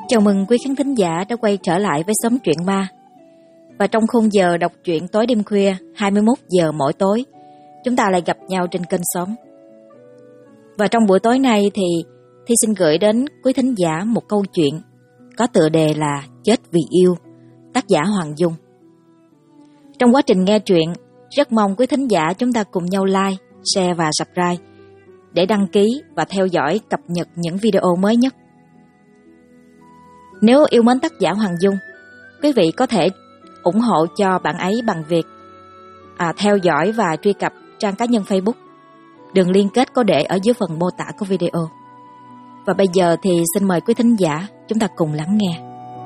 Chào mừng quý khán thính giả đã quay trở lại với Xóm Truyện Ma. Và trong khung giờ đọc truyện tối đêm khuya 21 giờ mỗi tối, chúng ta lại gặp nhau trên kênh Xóm. Và trong buổi tối nay thì Thi xin gửi đến quý thính giả một câu chuyện có tựa đề là Chết vì yêu, tác giả Hoàng Dung. Trong quá trình nghe truyện, rất mong quý thính giả chúng ta cùng nhau like, share và subscribe để đăng ký và theo dõi cập nhật những video mới nhất. Nếu yêu mến tác giả Hoàng Dung, quý vị có thể ủng hộ cho bạn ấy bằng việc theo dõi và truy cập trang cá nhân Facebook. Đường liên kết có để ở dưới phần mô tả của video. Và bây giờ thì xin mời quý thính giả chúng ta cùng lắng nghe.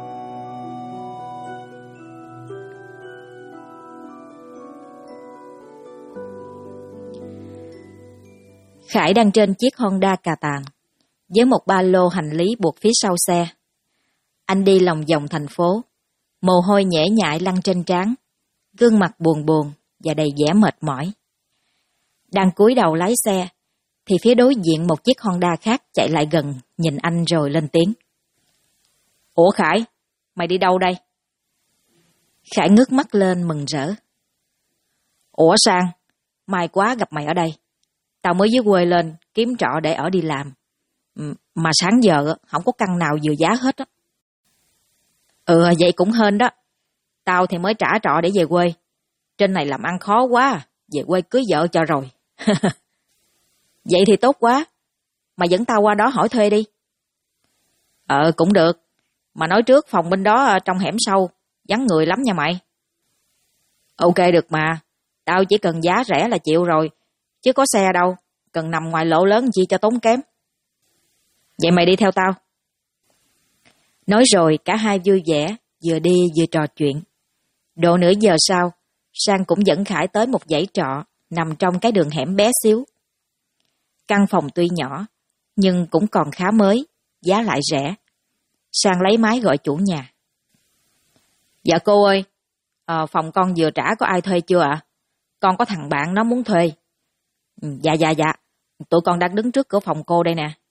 Khải đang trên chiếc Honda cà tàng với một ba lô hành lý buộc phía sau xe. Anh đi lòng vòng thành phố, mồ hôi nhễ nhại lăn trên trán, gương mặt buồn buồn và đầy vẻ mệt mỏi. Đang cúi đầu lái xe, thì phía đối diện một chiếc Honda khác chạy lại gần, nhìn anh rồi lên tiếng. Ủa Khải, mày đi đâu đây? Khải ngước mắt lên mừng rỡ. Ủa Sang, may quá gặp mày ở đây. Tao mới dưới quê lên kiếm trọ để ở đi làm. Mà sáng giờ không có căn nào vừa giá hết á. Vậy cũng hên đó. Tao thì mới trả trọ để về quê. Trên này làm ăn khó quá, về quê cưới vợ cho rồi. Vậy thì tốt quá. Mà dẫn tao qua đó hỏi thuê đi. Cũng được. Mà nói trước phòng bên đó trong hẻm sâu, vắng người lắm nha mày. Ok được mà. Tao chỉ cần giá rẻ là chịu rồi. Chứ có xe đâu, cần nằm ngoài lộ lớn chi cho tốn kém. Vậy mày đi theo tao. Nói rồi cả hai vui vẻ, vừa đi vừa trò chuyện. Độ nửa giờ sau, Sang cũng dẫn Khải tới một dãy trọ nằm trong cái đường hẻm bé xíu. Căn phòng tuy nhỏ, nhưng cũng còn khá mới, giá lại rẻ. Sang lấy máy gọi chủ nhà. Dạ cô ơi, phòng con vừa trả có ai thuê chưa ạ? Con có thằng bạn nó muốn thuê. Dạ, tụi con đang đứng trước cửa phòng cô đây nè.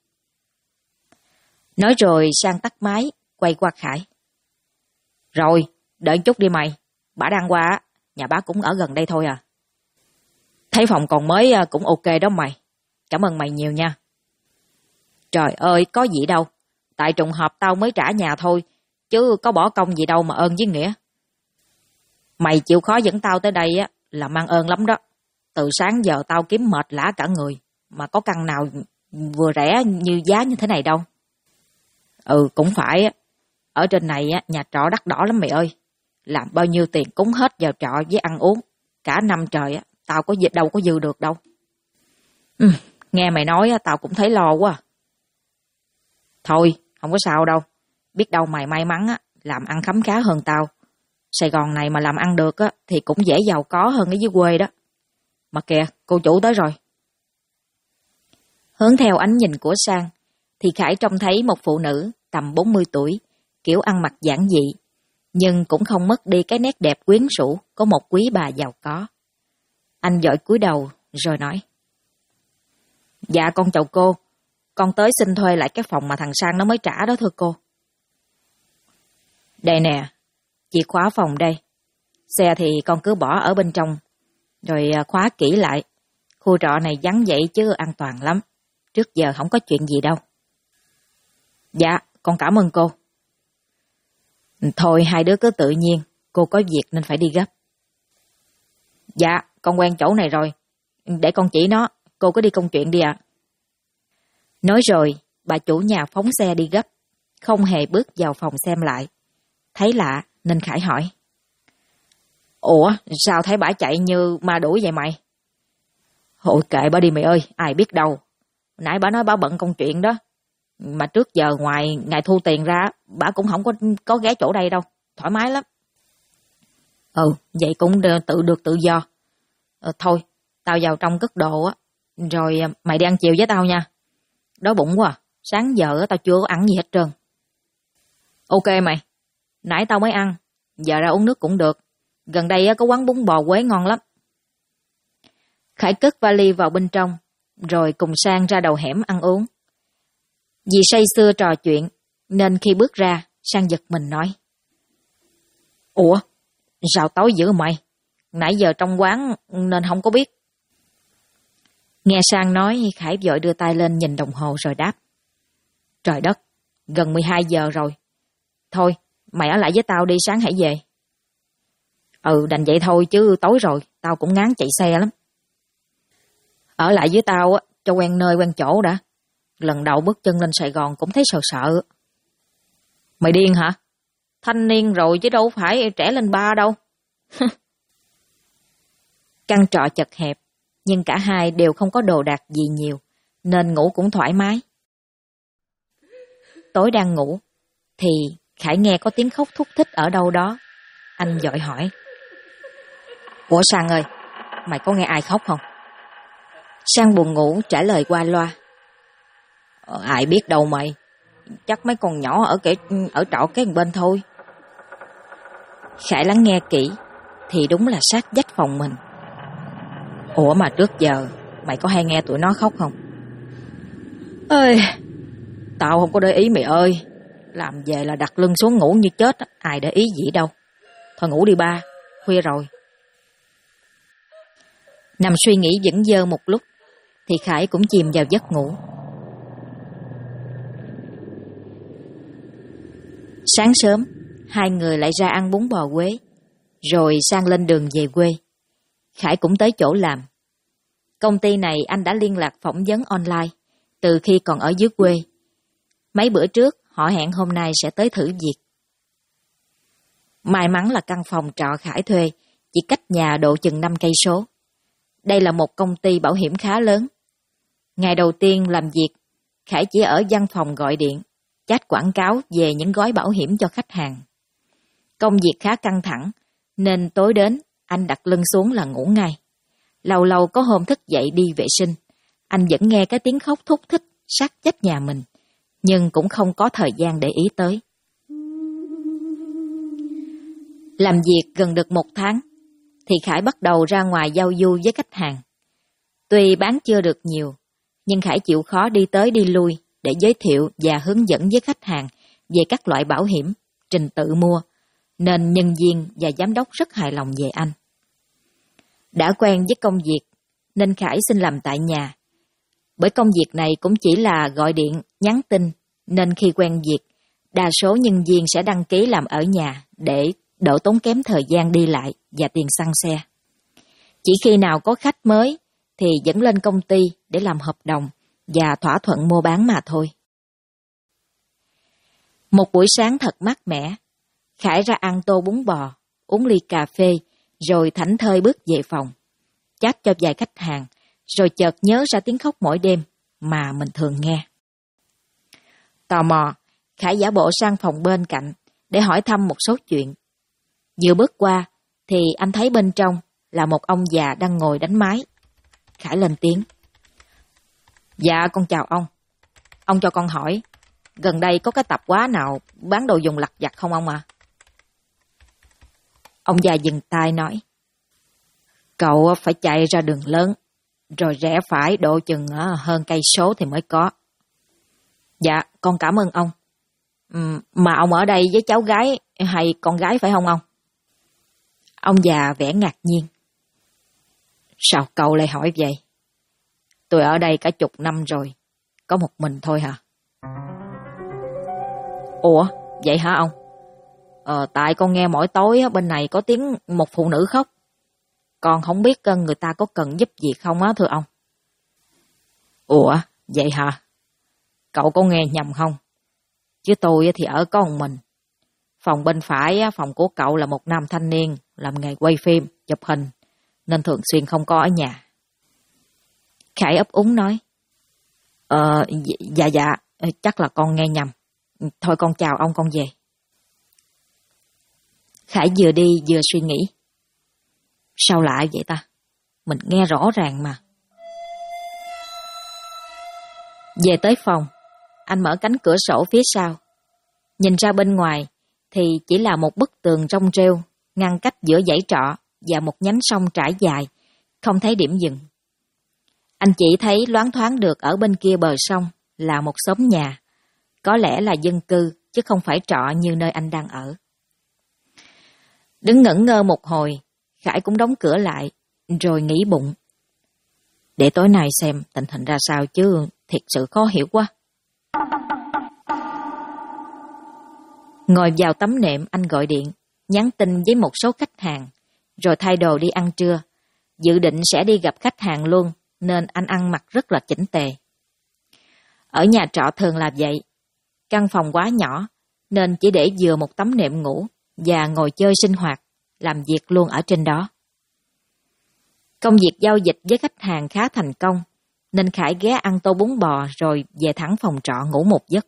Nói rồi Sang tắt máy, quay qua Khải. Rồi, đợi chút đi mày, bả đang qua, nhà bác cũng ở gần đây thôi à. Thấy phòng còn mới cũng ok đó mày, cảm ơn mày nhiều nha. Trời ơi, có gì đâu, tại trùng hợp tao mới trả nhà thôi, chứ có bỏ công gì đâu mà ơn với nghĩa. Mày chịu khó dẫn tao tới đây á, là mang ơn lắm đó. Từ sáng giờ tao kiếm mệt lả cả người, mà có căn nào vừa rẻ như giá như thế này đâu. Cũng phải á. Ở trên này á, nhà trọ đắt đỏ lắm mày ơi. Làm bao nhiêu tiền cúng hết vào trọ với ăn uống. Cả năm trời á, tao đâu có dư được đâu. Nghe mày nói á, tao cũng thấy lo quá. Thôi, không có sao đâu. Biết đâu mày may mắn á, làm ăn khấm khá hơn tao. Sài Gòn này mà làm ăn được á, thì cũng dễ giàu có hơn ở dưới quê đó. Mà kìa, cô chủ tới rồi. Hướng theo ánh nhìn của Sang, thì Khải trông thấy một phụ nữ tầm 40 tuổi, kiểu ăn mặc giản dị, nhưng cũng không mất đi cái nét đẹp quyến rũ của một quý bà giàu có. Anh vội cúi đầu rồi nói. Dạ con chào cô, con tới xin thuê lại cái phòng mà thằng Sang nó mới trả đó thưa cô. Đây nè, chìa khóa phòng đây. Xe thì con cứ bỏ ở bên trong, rồi khóa kỹ lại. Khu trọ này vắng vậy chứ an toàn lắm. Trước giờ không có chuyện gì đâu. Dạ, con cảm ơn cô. Thôi hai đứa cứ tự nhiên, cô có việc nên phải đi gấp. Dạ, con quen chỗ này rồi. Để con chỉ nó, cô cứ đi công chuyện đi ạ. Nói rồi, bà chủ nhà phóng xe đi gấp, không hề bước vào phòng xem lại. Thấy lạ nên Khải hỏi. Ủa, sao thấy bả chạy như ma đuổi vậy mày? Hội kệ bả đi mày ơi, ai biết đâu. Nãy bả nói bả bận công chuyện đó. Mà trước giờ ngoài ngày thu tiền ra, bả cũng không có ghé chỗ đây đâu. Thoải mái lắm. Vậy cũng được tự do. Thôi, tao vào trong cất đồ á. Rồi mày đi ăn chiều với tao nha. Đói bụng quá, sáng giờ tao chưa có ăn gì hết trơn. Ok mày, nãy tao mới ăn, giờ ra uống nước cũng được. Gần đây có quán bún bò Quế ngon lắm. Khải cất vali vào bên trong, rồi cùng Sang ra đầu hẻm ăn uống. Vì say sưa trò chuyện, nên khi bước ra, Sang giật mình nói. Ủa, sao tối dữ mày? Nãy giờ trong quán nên không có biết. Nghe Sang nói, Khải vội đưa tay lên nhìn đồng hồ rồi đáp. Trời đất, gần 12 giờ rồi. Thôi, mày ở lại với tao đi, sáng hãy về. Ừ, đành vậy thôi chứ tối rồi, tao cũng ngán chạy xe lắm. Ở lại với tao á, cho quen nơi quen chỗ đã. Lần đầu bước chân lên Sài Gòn cũng thấy sợ sợ. Mày điên hả? Thanh niên rồi chứ đâu phải trẻ lên ba đâu. Căn trọ chật hẹp, nhưng cả hai đều không có đồ đạc gì nhiều, nên ngủ cũng thoải mái. Tối đang ngủ, thì Khải nghe có tiếng khóc thút thít ở đâu đó. Anh vội hỏi. Ủa Sang ơi, mày có nghe ai khóc không? Sang buồn ngủ trả lời qua loa. Ai biết đâu mày, chắc mấy con nhỏ ở trọ cái bên thôi. Khải lắng nghe kỹ, thì đúng là sát vách phòng mình. Ủa mà trước giờ mày có hay nghe tụi nó khóc không? Ơi, tao không có để ý mày ơi. Làm về là đặt lưng xuống ngủ như chết, ai để ý gì đâu. Thôi ngủ đi ba, khuya rồi. Nằm suy nghĩ vẩn vơ một lúc, thì Khải cũng chìm vào giấc ngủ. Sáng sớm, hai người lại ra ăn bún bò Quế, rồi Sang lên đường về quê. Khải cũng tới chỗ làm. Công ty này anh đã liên lạc phỏng vấn online từ khi còn ở dưới quê. Mấy bữa trước họ hẹn hôm nay sẽ tới thử việc. May mắn là căn phòng trọ Khải thuê chỉ cách nhà độ chừng 5 cây số. Đây là một công ty bảo hiểm khá lớn. Ngày đầu tiên làm việc, Khải chỉ ở văn phòng gọi điện, chat quảng cáo về những gói bảo hiểm cho khách hàng. Công việc khá căng thẳng, nên tối đến anh đặt lưng xuống là ngủ ngay. Lâu lâu có hôm thức dậy đi vệ sinh, anh vẫn nghe cái tiếng khóc thút thít sát vách nhà mình, nhưng cũng không có thời gian để ý tới. Làm việc gần được 1 tháng, thì Khải bắt đầu ra ngoài giao du với khách hàng. Tuy bán chưa được nhiều, nhưng Khải chịu khó đi tới đi lui để giới thiệu và hướng dẫn với khách hàng về các loại bảo hiểm, trình tự mua, nên nhân viên và giám đốc rất hài lòng về anh. Đã quen với công việc, nên Khải xin làm tại nhà. Bởi công việc này cũng chỉ là gọi điện, nhắn tin, nên khi quen việc, đa số nhân viên sẽ đăng ký làm ở nhà để đỡ tốn kém thời gian đi lại và tiền xăng xe. Chỉ khi nào có khách mới thì dẫn lên công ty để làm hợp đồng và thỏa thuận mua bán mà thôi. Một buổi sáng thật mát mẻ, Khải ra ăn tô bún bò, uống ly cà phê, rồi thảnh thơi bước về phòng, chat cho vài khách hàng, rồi chợt nhớ ra tiếng khóc mỗi đêm mà mình thường nghe. Tò mò, Khải giả bộ sang phòng bên cạnh để hỏi thăm một số chuyện. Vừa bước qua thì anh thấy bên trong là một ông già đang ngồi đánh máy. Khải lên tiếng. Dạ con chào ông. Ông cho con hỏi, gần đây có cái tạp hóa nào bán đồ dùng lặt vặt không ông à? Ông già dừng tay nói. Cậu phải chạy ra đường lớn, rồi rẽ phải độ chừng hơn cây số thì mới có. Dạ, con cảm ơn ông. Mà ông ở đây với cháu gái hay con gái phải không ông? Ông già vẻ ngạc nhiên. Sao cậu lại hỏi vậy? Tôi ở đây cả chục năm rồi, có một mình thôi hả? Ủa, vậy hả ông? Tại con nghe mỗi tối bên này có tiếng một phụ nữ khóc. Con không biết người ta có cần giúp gì không á thưa ông? Ủa, vậy hả? Cậu có nghe nhầm không? Chứ tôi thì ở có một mình. Phòng bên phải, phòng của cậu là một nam thanh niên làm nghề quay phim, chụp hình, nên thường xuyên không có ở nhà. Khải ấp úng nói. Dạ, chắc là con nghe nhầm. Thôi con chào ông, con về. Khải vừa đi vừa suy nghĩ. Sao lạ vậy ta? Mình nghe rõ ràng mà. Về tới phòng, anh mở cánh cửa sổ phía sau. Nhìn ra bên ngoài thì chỉ là một bức tường rông rêu ngăn cách giữa dãy trọ và một nhánh sông trải dài, không thấy điểm dừng. Anh chỉ thấy loáng thoáng được ở bên kia bờ sông là một xóm nhà, có lẽ là dân cư chứ không phải trọ như nơi anh đang ở. Đứng ngẩn ngơ một hồi, Khải cũng đóng cửa lại, rồi nghĩ bụng. Để tối nay xem tình hình ra sao chứ thiệt sự khó hiểu quá. Ngồi vào tấm nệm, anh gọi điện, nhắn tin với một số khách hàng, rồi thay đồ đi ăn trưa. Dự định sẽ đi gặp khách hàng luôn, nên anh ăn mặc rất là chỉnh tề. Ở nhà trọ thường là vậy. Căn phòng quá nhỏ, nên chỉ để vừa một tấm nệm ngủ và ngồi chơi sinh hoạt, làm việc luôn ở trên đó. Công việc giao dịch với khách hàng khá thành công, nên Khải ghé ăn tô bún bò rồi về thẳng phòng trọ ngủ một giấc.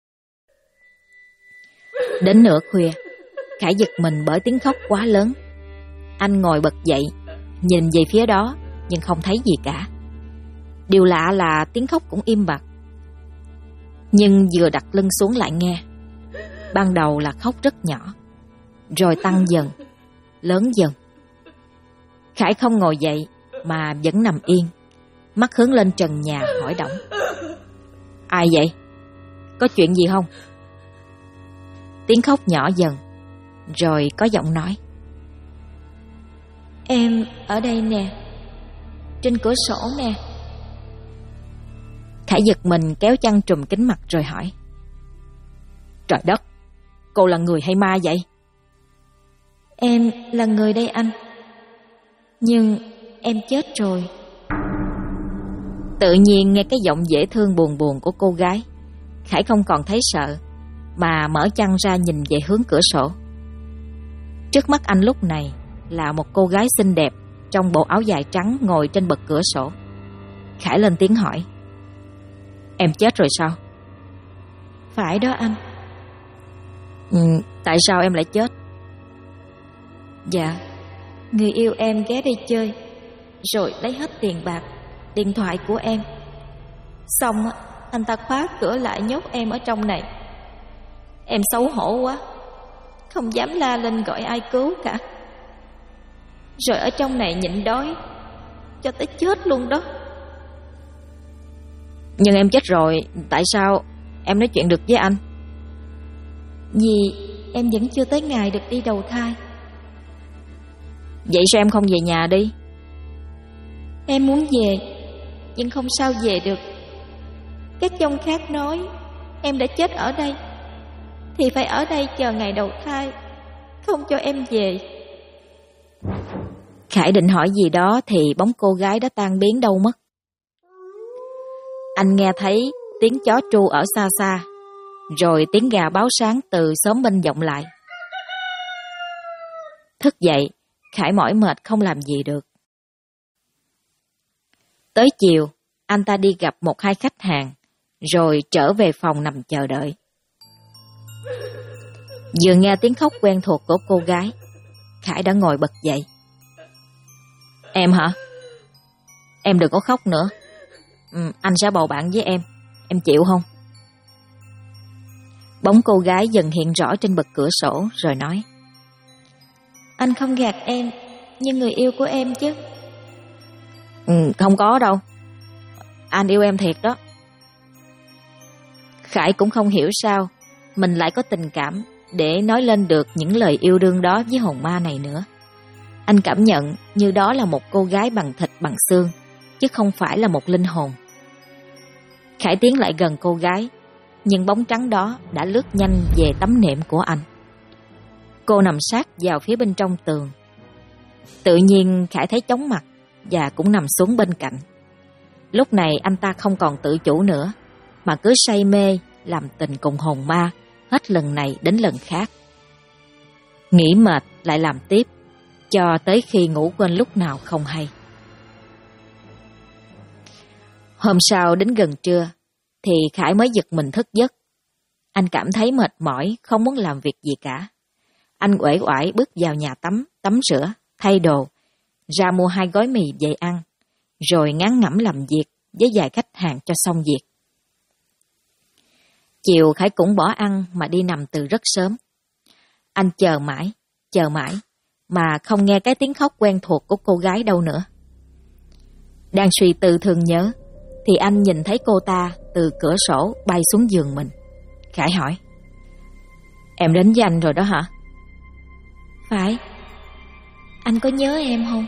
Đến nửa khuya, Khải giật mình bởi tiếng khóc quá lớn. Anh ngồi bật dậy, nhìn về phía đó nhưng không thấy gì cả. Điều lạ là tiếng khóc cũng im bặt. Nhưng vừa đặt lưng xuống lại nghe. Ban đầu là khóc rất nhỏ, rồi tăng dần, lớn dần. Khải không ngồi dậy mà vẫn nằm yên, mắt hướng lên trần nhà hỏi Đổng. Ai vậy? Có chuyện gì không? Tiếng khóc nhỏ dần, rồi có giọng nói. Em ở đây nè, trên cửa sổ nè. Khải giật mình kéo chăn trùm kín mặt rồi hỏi. Trời đất, cô là người hay ma vậy? Em là người đây anh. Nhưng em chết rồi. Tự nhiên nghe cái giọng dễ thương buồn buồn của cô gái, Khải không còn thấy sợ, mà mở chăn ra nhìn về hướng cửa sổ. Trước mắt anh lúc này là một cô gái xinh đẹp trong bộ áo dài trắng ngồi trên bậc cửa sổ. Khải lên tiếng hỏi. Em chết rồi sao? Phải đó anh. Tại sao em lại chết? Dạ, người yêu em ghé đây chơi, rồi lấy hết tiền bạc, điện thoại của em. Xong anh ta khóa cửa lại nhốt em ở trong này. Em xấu hổ quá, không dám la lên gọi ai cứu cả. Rồi ở trong này nhịn đói cho tới chết luôn đó. Nhưng em chết rồi, tại sao em nói chuyện được với anh? Vì em vẫn chưa tới ngày được đi đầu thai. Vậy sao em không về nhà đi? Em muốn về, nhưng không sao về được. Các dông khác nói em đã chết ở đây, thì phải ở đây chờ ngày đầu thai, không cho em về. Khải định hỏi gì đó thì bóng cô gái đã tan biến đâu mất. Anh nghe thấy tiếng chó tru ở xa xa, rồi tiếng gà báo sáng từ xóm bên vọng lại. Thức dậy, Khải mỏi mệt không làm gì được. Tới chiều, anh ta đi gặp một hai khách hàng, rồi trở về phòng nằm chờ đợi. Vừa nghe tiếng khóc quen thuộc của cô gái, Khải đã ngồi bật dậy. Em hả? Em đừng có khóc nữa. Anh sẽ bầu bạn với em chịu không? Bóng cô gái dần hiện rõ trên bậc cửa sổ rồi nói. Anh không gạt em như người yêu của em chứ? Không có đâu. Anh yêu em thiệt đó. Khải cũng không hiểu sao mình lại có tình cảm để nói lên được những lời yêu đương đó với hồn ma này nữa. Anh cảm nhận như đó là một cô gái bằng thịt bằng xương, chứ không phải là một linh hồn. Khải tiến lại gần cô gái, nhưng bóng trắng đó đã lướt nhanh về tấm nệm của anh. Cô nằm sát vào phía bên trong tường. Tự nhiên Khải thấy chóng mặt và cũng nằm xuống bên cạnh. Lúc này anh ta không còn tự chủ nữa, mà cứ say mê làm tình cùng hồn ma, hết lần này đến lần khác. Nghĩ mệt lại làm tiếp, cho tới khi ngủ quên lúc nào không hay. Hôm sau đến gần trưa thì Khải mới giật mình thức giấc. Anh cảm thấy mệt mỏi, không muốn làm việc gì cả. Anh uể oải bước vào nhà tắm rửa, thay đồ, ra mua 2 gói mì về ăn, rồi ngán ngẩm làm việc với vài khách hàng cho xong việc. Chiều Khải cũng bỏ ăn mà đi nằm từ rất sớm. Anh chờ mãi, mà không nghe cái tiếng khóc quen thuộc của cô gái đâu nữa. Đang suy tư thương nhớ, thì anh nhìn thấy cô ta từ cửa sổ bay xuống giường mình. Khải hỏi, Em đến với anh rồi đó hả? Phải. Anh có nhớ em không?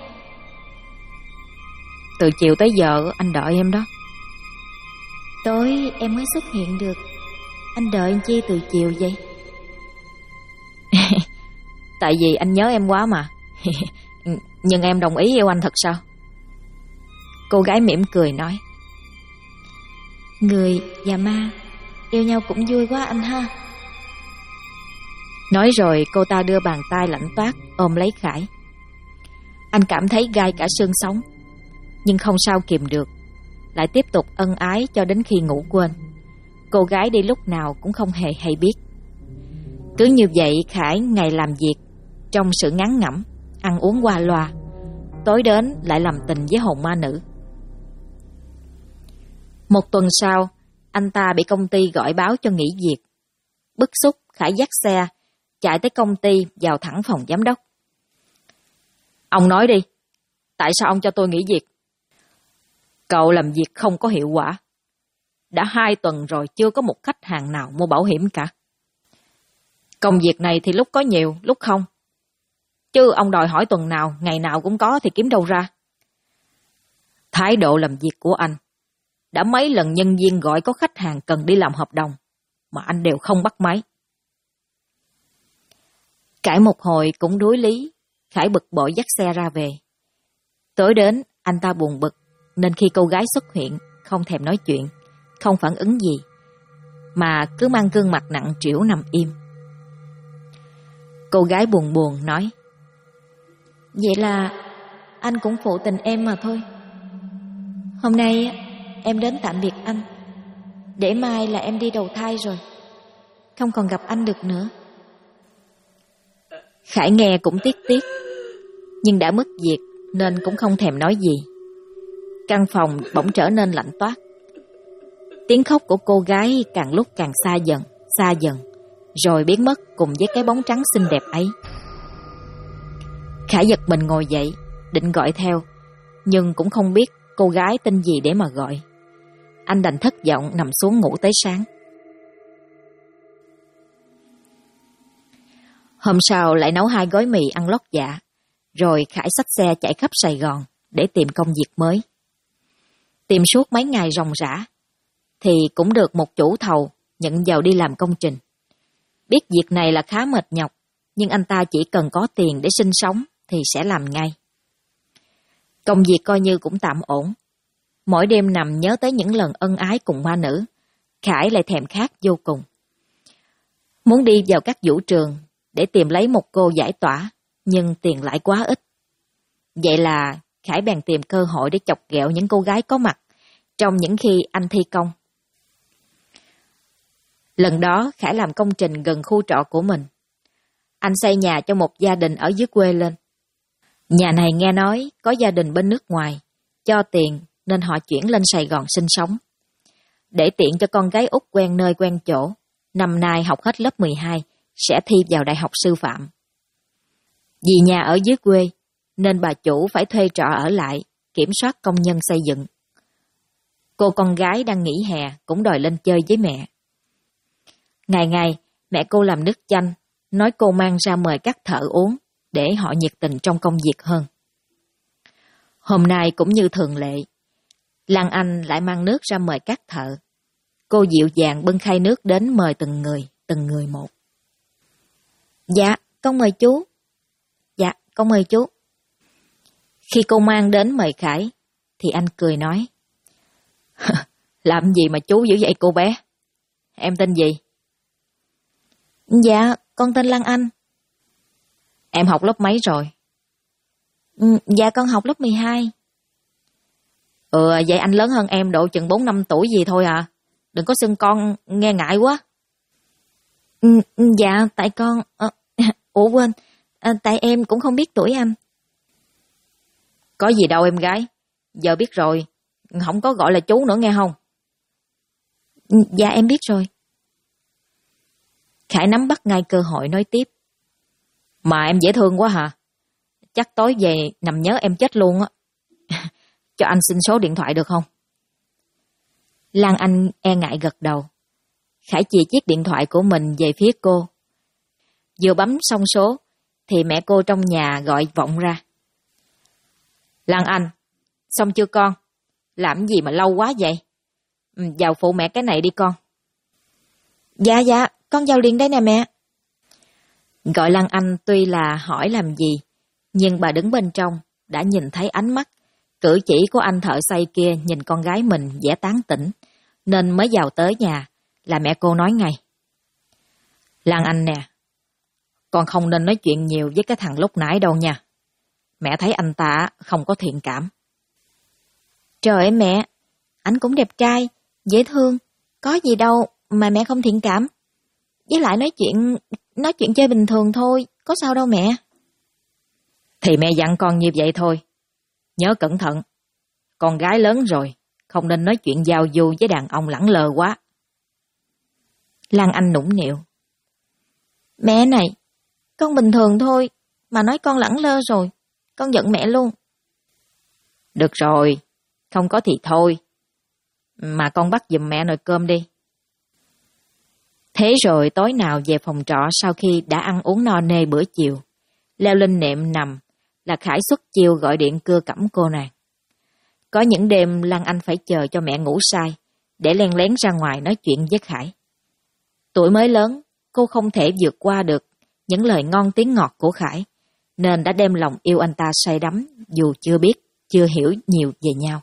Từ chiều tới giờ anh đợi em đó. Tối em mới xuất hiện được. Anh đợi anh chi từ chiều vậy? Tại vì anh nhớ em quá mà. Nhưng em đồng ý yêu anh thật sao? Cô gái mỉm cười nói. Người và ma yêu nhau cũng vui quá anh ha. Nói rồi cô ta đưa bàn tay lạnh toát ôm lấy Khải. Anh cảm thấy gai cả xương sống, nhưng không sao kìm được, lại tiếp tục ân ái cho đến khi ngủ quên. Cô gái đi lúc nào cũng không hề hay biết. Cứ như vậy Khải ngày làm việc trong sự ngán ngẩm, ăn uống qua loa, tối đến lại làm tình với hồn ma nữ. Một tuần sau, anh ta bị công ty gọi báo cho nghỉ việc. Bức xúc, Khải dắt xe chạy tới công ty, vào thẳng phòng giám đốc. Ông nói đi, tại sao ông cho tôi nghỉ việc? Cậu làm việc không có hiệu quả. Đã 2 tuần rồi chưa có một khách hàng nào mua bảo hiểm cả. Công việc này thì lúc có nhiều, lúc không. Chứ ông đòi hỏi tuần nào, ngày nào cũng có thì kiếm đâu ra. Thái độ làm việc của anh, đã mấy lần nhân viên gọi có khách hàng cần đi làm hợp đồng, mà anh đều không bắt máy. Cãi một hồi cũng đối lý, Khải bực bội dắt xe ra về. Tối đến, anh ta buồn bực, nên khi cô gái xuất hiện, không thèm nói chuyện, không phản ứng gì, mà cứ mang gương mặt nặng trĩu nằm im. Cô gái buồn buồn nói. Vậy là anh cũng phụ tình em mà thôi. Hôm nay em đến tạm biệt anh. Để mai là em đi đầu thai rồi, không còn gặp anh được nữa. Khải nghe cũng tiếc tiếc, nhưng đã mất việc nên cũng không thèm nói gì. Căn phòng bỗng trở nên lạnh toát. Tiếng khóc của cô gái càng lúc càng xa dần, rồi biến mất cùng với cái bóng trắng xinh đẹp ấy. Khải giật mình ngồi dậy, định gọi theo, nhưng cũng không biết cô gái tên gì để mà gọi. Anh đành thất vọng nằm xuống ngủ tới sáng. Hôm sau lại nấu 2 gói mì ăn lót dạ, rồi Khải xách xe chạy khắp Sài Gòn để tìm công việc mới. Tìm suốt mấy ngày ròng rã, thì cũng được một chủ thầu nhận vào đi làm công trình. Biết việc này là khá mệt nhọc, nhưng anh ta chỉ cần có tiền để sinh sống thì sẽ làm ngay. Công việc coi như cũng tạm ổn. Mỗi đêm nằm nhớ tới những lần ân ái cùng ma nữ, Khải lại thèm khát vô cùng. Muốn đi vào các vũ trường để tìm lấy một cô giải tỏa, nhưng tiền lại quá ít. Vậy là Khải bèn tìm cơ hội để chọc ghẹo những cô gái có mặt trong những khi anh thi công. Lần đó Khải làm công trình gần khu trọ của mình. Anh xây nhà cho một gia đình ở dưới quê lên. Nhà này nghe nói có gia đình bên nước ngoài cho tiền nên họ chuyển lên Sài Gòn sinh sống. Để tiện cho con gái út quen nơi quen chỗ, năm nay học hết lớp 12 sẽ thi vào đại học sư phạm. Vì nhà ở dưới quê nên bà chủ phải thuê trọ ở lại, kiểm soát công nhân xây dựng. Cô con gái đang nghỉ hè cũng đòi lên chơi với mẹ. Ngày ngày mẹ cô làm nước chanh, nói cô mang ra mời các thợ uống để họ nhiệt tình trong công việc hơn. Hôm nay cũng như thường lệ, Lan Anh lại mang nước ra mời các thợ. Cô dịu dàng bưng khay nước đến mời từng người một. Dạ, con mời chú. Dạ, con mời chú. Khi cô mang đến mời Khải, thì anh cười nói. Làm gì mà chú dữ vậy cô bé? Em tên gì? Dạ, con tên Lan Anh. Em học lớp mấy rồi? Dạ, con học lớp 12. Vậy anh lớn hơn em độ chừng 4-5 tuổi gì thôi à? Đừng có xưng con nghe ngại quá. Dạ, tại con... Ủa quên, tại em cũng không biết tuổi anh. Có gì đâu em gái. Giờ biết rồi, không có gọi là chú nữa nghe không? Dạ em biết rồi. Khải nắm bắt ngay cơ hội nói tiếp. Mà em dễ thương quá hả? Chắc tối về nằm nhớ em chết luôn á. Cho anh xin số điện thoại được không? Lan Anh e ngại gật đầu. Khải chìa chiếc điện thoại của mình về phía cô. Vừa bấm xong số, thì mẹ cô trong nhà gọi vọng ra. Lan Anh, xong chưa con? Làm gì mà lâu quá vậy? Vào phụ mẹ cái này đi con. Dạ, con vào liền đây nè mẹ. Gọi Lan Anh tuy là hỏi làm gì, nhưng bà đứng bên trong đã nhìn thấy ánh mắt, cử chỉ của anh thợ xây kia nhìn con gái mình vẻ tán tỉnh, nên mới vào tới nhà là mẹ cô nói ngay. Lan Anh nè, con không nên nói chuyện nhiều với cái thằng lúc nãy đâu nha. Mẹ thấy anh ta không có thiện cảm. Trời ơi mẹ, anh cũng đẹp trai, dễ thương, có gì đâu mà mẹ không thiện cảm. Với lại nói chuyện chơi bình thường thôi, có sao đâu mẹ. Thì mẹ dặn con như vậy thôi. Nhớ cẩn thận, con gái lớn rồi, không nên nói chuyện giao du với đàn ông lẳng lơ quá. Lan Anh nũng nịu. Mẹ này, con bình thường thôi, mà nói con lẳng lơ rồi, con giận mẹ luôn. Được rồi, không có thì thôi. Mà con bắt giùm mẹ nồi cơm đi. Thế rồi tối nào về phòng trọ sau khi đã ăn uống no nê bữa chiều, leo lên nệm nằm là Khải xuất chiêu gọi điện cưa cẩm cô nàng. Có những đêm Lan Anh phải chờ cho mẹ ngủ say để len lén ra ngoài nói chuyện với Khải. Tuổi mới lớn, cô không thể vượt qua được những lời ngon tiếng ngọt của Khải, nên đã đem lòng yêu anh ta say đắm dù chưa biết, chưa hiểu nhiều về nhau.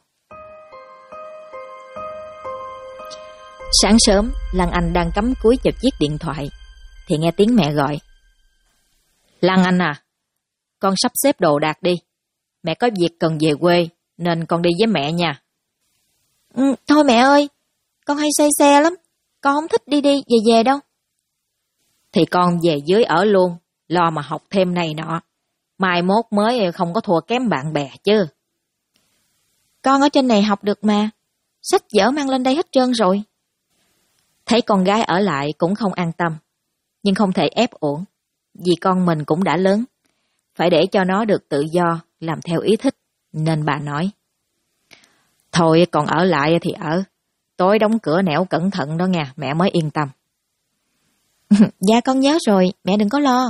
Sáng sớm, Lan Anh đang cắm cúi vào chiếc điện thoại, thì nghe tiếng mẹ gọi. Lan Anh à, con sắp xếp đồ đạc đi. Mẹ có việc cần về quê, nên con đi với mẹ nha. Thôi mẹ ơi, con hay say xe lắm, con không thích đi về đâu. Thì con về dưới ở luôn, lo mà học thêm này nọ. Mai mốt mới không có thua kém bạn bè chứ. Con ở trên này học được mà, sách vở mang lên đây hết trơn rồi. Thấy con gái ở lại cũng không an tâm, nhưng không thể ép uổng, vì con mình cũng đã lớn, phải để cho nó được tự do, làm theo ý thích, nên bà nói. Thôi còn ở lại thì ở, tối đóng cửa nẻo cẩn thận đó nha, mẹ mới yên tâm. Dạ con nhớ rồi, mẹ đừng có lo.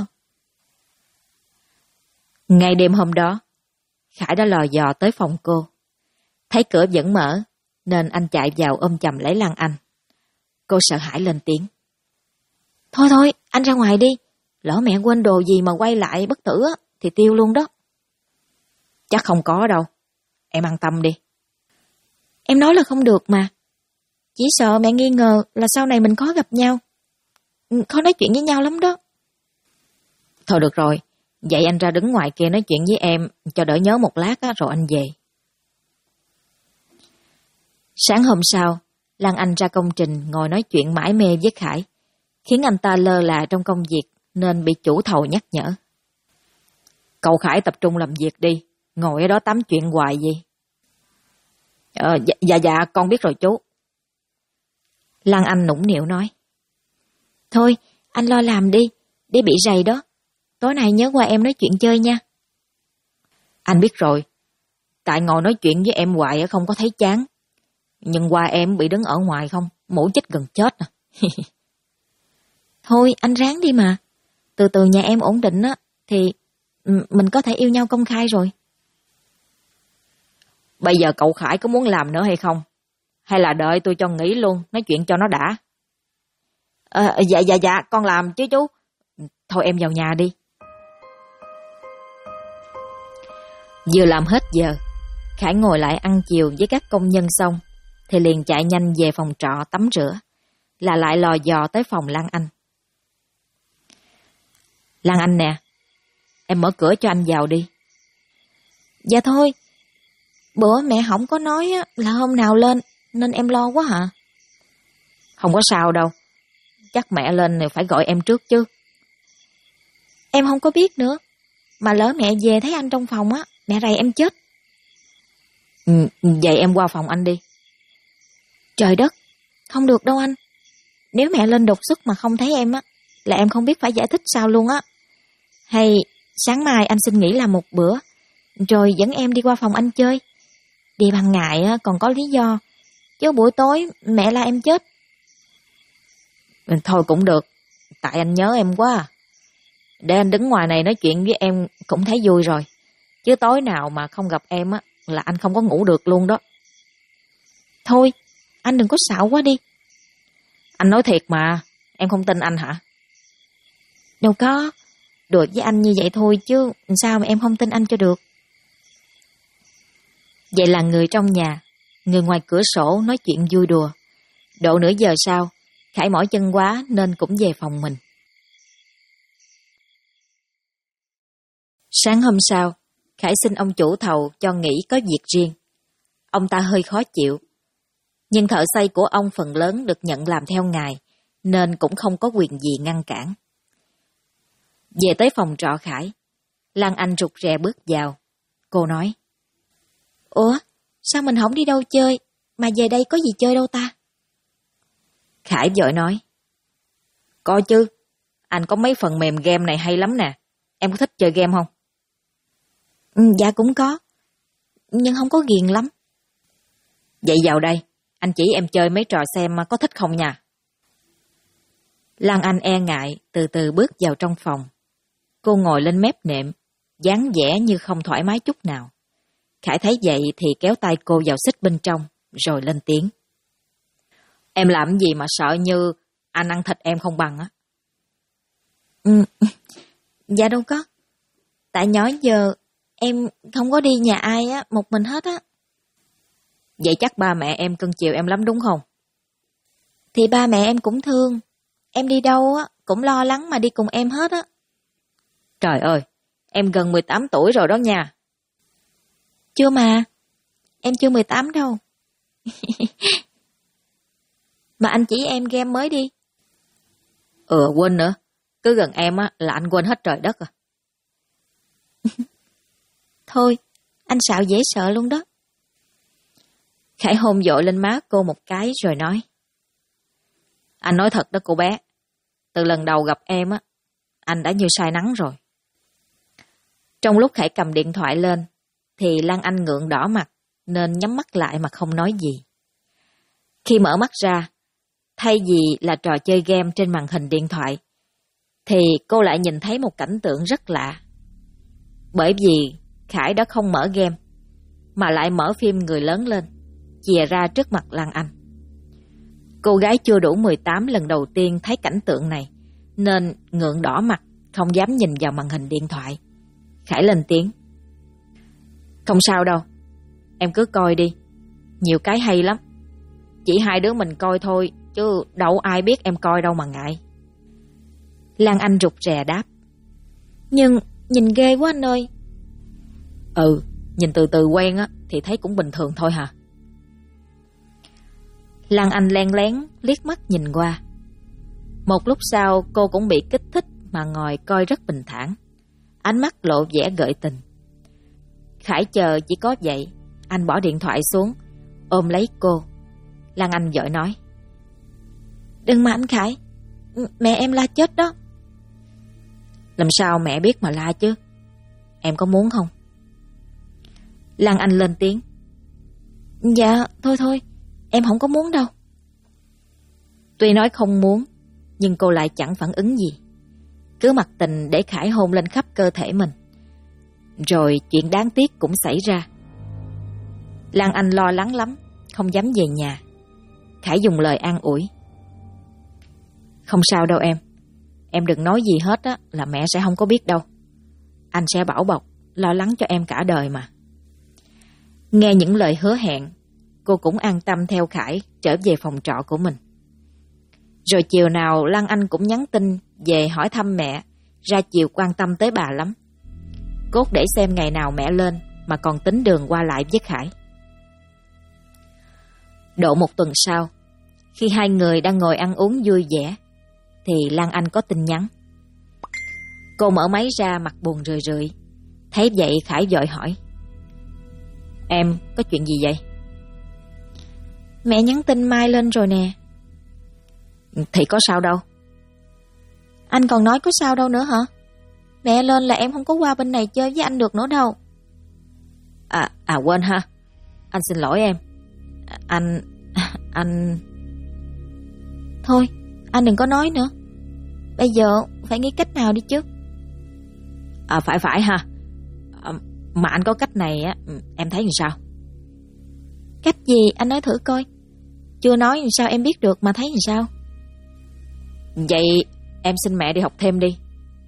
Ngay đêm hôm đó, Khải đã lò dò tới phòng cô. Thấy cửa vẫn mở, nên anh chạy vào ôm chầm lấy Lan Anh. Cô sợ hãi lên tiếng. Thôi, anh ra ngoài đi. Lỡ mẹ quên đồ gì mà quay lại bất tử thì tiêu luôn đó. Chắc không có đâu. Em an tâm đi. Em nói là không được mà. Chỉ sợ mẹ nghi ngờ là sau này mình có gặp nhau. Khó nói chuyện với nhau lắm đó. Thôi được rồi. Vậy anh ra đứng ngoài kia nói chuyện với em cho đỡ nhớ một lát rồi anh về. Sáng hôm sau, Lan Anh ra công trình ngồi nói chuyện mải mê với Khải, khiến anh ta lơ là trong công việc nên bị chủ thầu nhắc nhở. Cậu Khải tập trung làm việc đi, ngồi ở đó tám chuyện hoài gì. Dạ, con biết rồi chú. Lan Anh nũng nịu nói. Thôi, anh lo làm đi, để bị rầy đó. Tối nay nhớ qua em nói chuyện chơi nha. Anh biết rồi, tại ngồi nói chuyện với em hoài không có thấy chán. Nhưng qua em bị đứng ở ngoài không, mổ chết gần chết à. Thôi anh ráng đi mà. Từ từ nhà em ổn định thì mình có thể yêu nhau công khai rồi. Bây giờ cậu Khải có muốn làm nữa hay không? Hay là đợi tôi cho nghỉ luôn, nói chuyện cho nó đã? Dạ, con làm chứ chú. Thôi em vào nhà đi. Vừa làm hết giờ, Khải ngồi lại ăn chiều với các công nhân xong, thì liền chạy nhanh về phòng trọ tắm rửa, là lại lò dò tới phòng Lan Anh. Lan Anh nè, em mở cửa cho anh vào đi. Dạ thôi, bữa mẹ không có nói là hôm nào lên, nên em lo quá hả? Không có sao đâu, chắc mẹ lên phải gọi em trước chứ. Em không có biết nữa, mà lỡ mẹ về thấy anh trong phòng mẹ rầy em chết. Vậy em qua phòng anh đi. Trời đất, không được đâu anh. Nếu mẹ lên đột xuất mà không thấy em là em không biết phải giải thích sao luôn á. Hay sáng mai anh xin nghỉ làm một bữa, rồi dẫn em đi qua phòng anh chơi. Đi ban ngày còn có lý do, chứ buổi tối mẹ la em chết. Thôi cũng được, tại anh nhớ em quá. Để anh đứng ngoài này nói chuyện với em cũng thấy vui rồi. Chứ tối nào mà không gặp em á là anh không có ngủ được luôn đó. Thôi, anh đừng có xạo quá đi. Anh nói thiệt mà, em không tin anh hả? Đâu có, đùa với anh như vậy thôi chứ sao mà em không tin anh cho được. Vậy là người trong nhà, người ngoài cửa sổ nói chuyện vui đùa. Độ nửa giờ sau, Khải mỏi chân quá nên cũng về phòng mình. Sáng hôm sau, Khải xin ông chủ thầu cho nghỉ có việc riêng. Ông ta hơi khó chịu, nhưng thợ xây của ông phần lớn được nhận làm theo ngày, nên cũng không có quyền gì ngăn cản. Về tới phòng trọ Khải, Lan Anh rụt rè bước vào. Cô nói: Ủa, sao mình không đi đâu chơi, mà về đây có gì chơi đâu ta? Khải vội nói: Có chứ, anh có mấy phần mềm game này hay lắm nè. Em có thích chơi game không? Dạ cũng có, nhưng không có ghiền lắm. Vậy vào đây, anh chỉ em chơi mấy trò xem có thích không nha. Lan Anh e ngại từ từ bước vào trong phòng. Cô ngồi lên mép nệm, dáng vẻ như không thoải mái chút nào. Khải thấy vậy thì kéo tay cô vào xích bên trong, rồi lên tiếng: Em làm gì mà sợ như anh ăn thịt em không bằng á? Dạ đâu có. Tại nhỏ giờ em không có đi nhà ai á, một mình hết á. Vậy chắc ba mẹ em cưng chiều em lắm đúng không? Thì ba mẹ em cũng thương. Em đi đâu á, cũng lo lắng mà đi cùng em hết á. Trời ơi, em gần 18 tuổi rồi đó nha. Chưa mà, em chưa 18 đâu. Mà anh chỉ em game mới đi. Quên nữa, cứ gần em á là anh quên hết trời đất à. Thôi, anh xạo dễ sợ luôn đó. Khải hôn dội lên má cô một cái rồi nói: Anh nói thật đó cô bé, từ lần đầu gặp em á, anh đã như say nắng rồi. Trong lúc Khải cầm điện thoại lên, thì Lan Anh ngượng đỏ mặt, nên nhắm mắt lại mà không nói gì. Khi mở mắt ra, thay vì là trò chơi game trên màn hình điện thoại, thì cô lại nhìn thấy một cảnh tượng rất lạ. Bởi vì Khải đã không mở game, mà lại mở phim người lớn lên, chìa ra trước mặt Lan Anh. Cô gái chưa đủ 18 lần đầu tiên thấy cảnh tượng này, nên ngượng đỏ mặt, không dám nhìn vào màn hình điện thoại. Khải lên tiếng: Không sao đâu, em cứ coi đi, nhiều cái hay lắm. Chỉ hai đứa mình coi thôi, chứ đâu ai biết em coi đâu mà ngại. Lan Anh rụt rè đáp: Nhưng nhìn ghê quá anh ơi. Nhìn từ từ quen á thì thấy cũng bình thường thôi hả? Lan Anh len lén liếc mắt nhìn qua. Một lúc sau cô cũng bị kích thích mà ngồi coi rất bình thản, ánh mắt lộ vẻ gợi tình. Khải chờ chỉ có vậy, anh bỏ điện thoại xuống, ôm lấy cô. Lan Anh vội nói: Đừng mà anh Khải, mẹ em la chết đó. Làm sao mẹ biết mà la chứ? Em có muốn không? Lan Anh lên tiếng: Dạ, thôi, em không có muốn đâu. Tuy nói không muốn, nhưng cô lại chẳng phản ứng gì, cứ mặc tình để Khải hôn lên khắp cơ thể mình. Rồi chuyện đáng tiếc cũng xảy ra. Lan Anh lo lắng lắm, không dám về nhà. Khải dùng lời an ủi: Không sao đâu em đừng nói gì hết á, là mẹ sẽ không có biết đâu. Anh sẽ bảo bọc, lo lắng cho em cả đời mà. Nghe những lời hứa hẹn, cô cũng an tâm theo Khải trở về phòng trọ của mình. Rồi chiều nào Lan Anh cũng nhắn tin về hỏi thăm mẹ, ra chiều quan tâm tới bà lắm. Cốt để xem ngày nào mẹ lên mà còn tính đường qua lại với Khải. Độ một tuần sau, khi hai người đang ngồi ăn uống vui vẻ, thì Lan Anh có tin nhắn. Cô mở máy ra mặt buồn rười rượi. Thấy vậy Khải vội hỏi: Em có chuyện gì vậy? Mẹ nhắn tin mai lên rồi nè. Thì có sao đâu. Anh còn nói có sao đâu nữa hả? Mẹ lên là em không có qua bên này chơi với anh được nữa đâu. Quên ha. Anh xin lỗi em. Anh... Thôi, anh đừng có nói nữa. Bây giờ phải nghĩ cách nào đi chứ. Phải ha. Mà anh có cách này á, em thấy làm sao? Cách gì anh nói thử coi. Chưa nói làm sao em biết được mà thấy làm sao? Vậy em xin mẹ đi học thêm đi.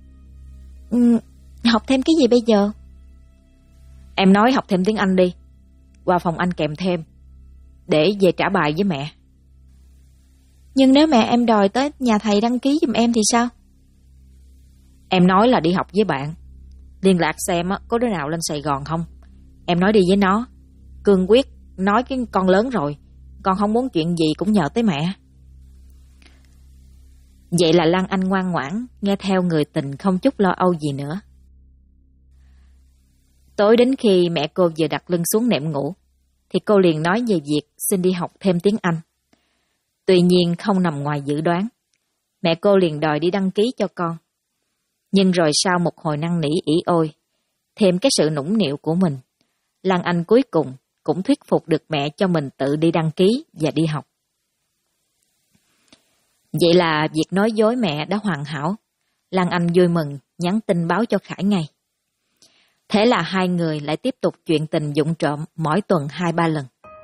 Học thêm cái gì bây giờ? Em nói học thêm tiếng Anh đi. Qua phòng anh kèm thêm, để về trả bài với mẹ. Nhưng nếu mẹ em đòi tới nhà thầy đăng ký giùm em thì sao? Em nói là đi học với bạn. Liên lạc xem có đứa nào lên Sài Gòn không. Em nói đi với nó. Cương quyết nói cái con lớn rồi, con không muốn chuyện gì cũng nhờ tới mẹ. Vậy là Lan Anh ngoan ngoãn nghe theo người tình, không chút lo âu gì nữa. Tối đến khi mẹ cô vừa đặt lưng xuống nệm ngủ, thì cô liền nói về việc xin đi học thêm tiếng Anh. Tuy nhiên không nằm ngoài dự đoán, mẹ cô liền đòi đi đăng ký cho con. Nhưng rồi sau một hồi năn nỉ ỉ ôi, thêm cái sự nũng nịu của mình, Lan Anh cuối cùng cũng thuyết phục được mẹ cho mình tự đi đăng ký và đi học. Vậy là việc nói dối mẹ đã hoàn hảo. Lan Anh vui mừng nhắn tin báo cho Khải ngay. Thế là hai người lại tiếp tục chuyện tình vụng trộm mỗi tuần 2-3 lần.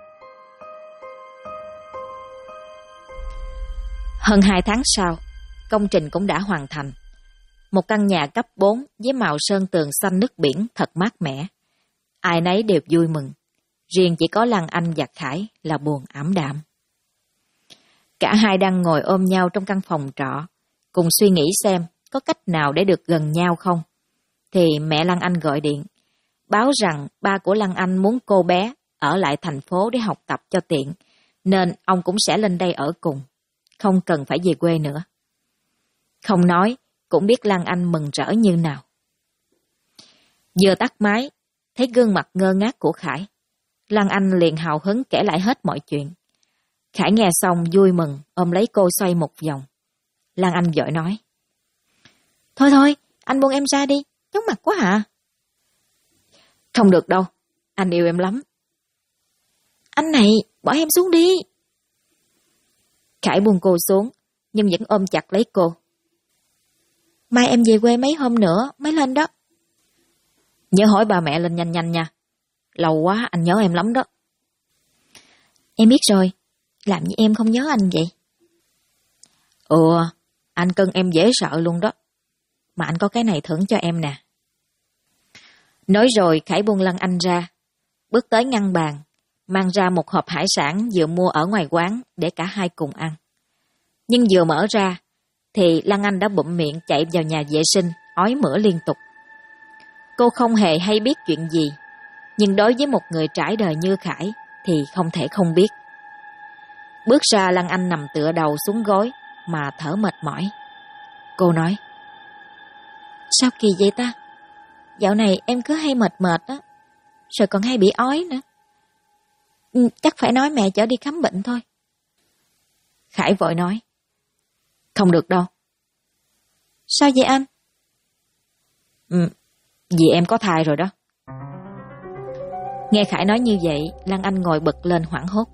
Hơn 2 tháng sau, công trình cũng đã hoàn thành. Một căn nhà cấp 4 với màu sơn tường xanh nước biển thật mát mẻ. Ai nấy đều vui mừng. Riêng chỉ có Lan Anh và Khải là buồn ảm đạm. Cả hai đang ngồi ôm nhau trong căn phòng trọ, cùng suy nghĩ xem có cách nào để được gần nhau không. Thì mẹ Lan Anh gọi điện, báo rằng ba của Lan Anh muốn cô bé ở lại thành phố để học tập cho tiện, nên ông cũng sẽ lên đây ở cùng, không cần phải về quê nữa. Không nói, cũng biết Lan Anh mừng rỡ như nào. Vừa tắt máy, thấy gương mặt ngơ ngác của Khải, Lan Anh liền hào hứng kể lại hết mọi chuyện. Khải nghe xong vui mừng, ôm lấy cô xoay một vòng. Lan Anh vội nói, Thôi, anh buông em ra đi, chóng mặt quá hả? Không được đâu, anh yêu em lắm. Anh này, bỏ em xuống đi. Khải buông cô xuống, nhưng vẫn ôm chặt lấy cô. Mai em về quê mấy hôm nữa mới lên đó. Nhớ hỏi ba mẹ lên nhanh nhanh nha. Lâu quá anh nhớ em lắm đó. Em biết rồi, làm như em không nhớ anh vậy. Anh cưng em dễ sợ luôn đó. Mà anh có cái này thưởng cho em nè. Nói rồi Khải buông Lan Anh ra, bước tới ngăn bàn, mang ra một hộp hải sản vừa mua ở ngoài quán để cả hai cùng ăn. Nhưng vừa mở ra, thì Lan Anh đã bụm miệng chạy vào nhà vệ sinh, ói mửa liên tục. Cô không hề hay biết chuyện gì, nhưng đối với một người trải đời như Khải thì không thể không biết. Bước ra, Lan Anh nằm tựa đầu xuống gối mà thở mệt mỏi. Cô nói, sao kỳ vậy ta? Dạo này em cứ hay mệt á, rồi còn hay bị ói nữa. Chắc phải nói mẹ chở đi khám bệnh thôi. Khải vội nói, không được đâu. Sao vậy anh? Vì em có thai rồi đó. Nghe Khải nói như vậy, Lan Anh ngồi bật lên hoảng hốt.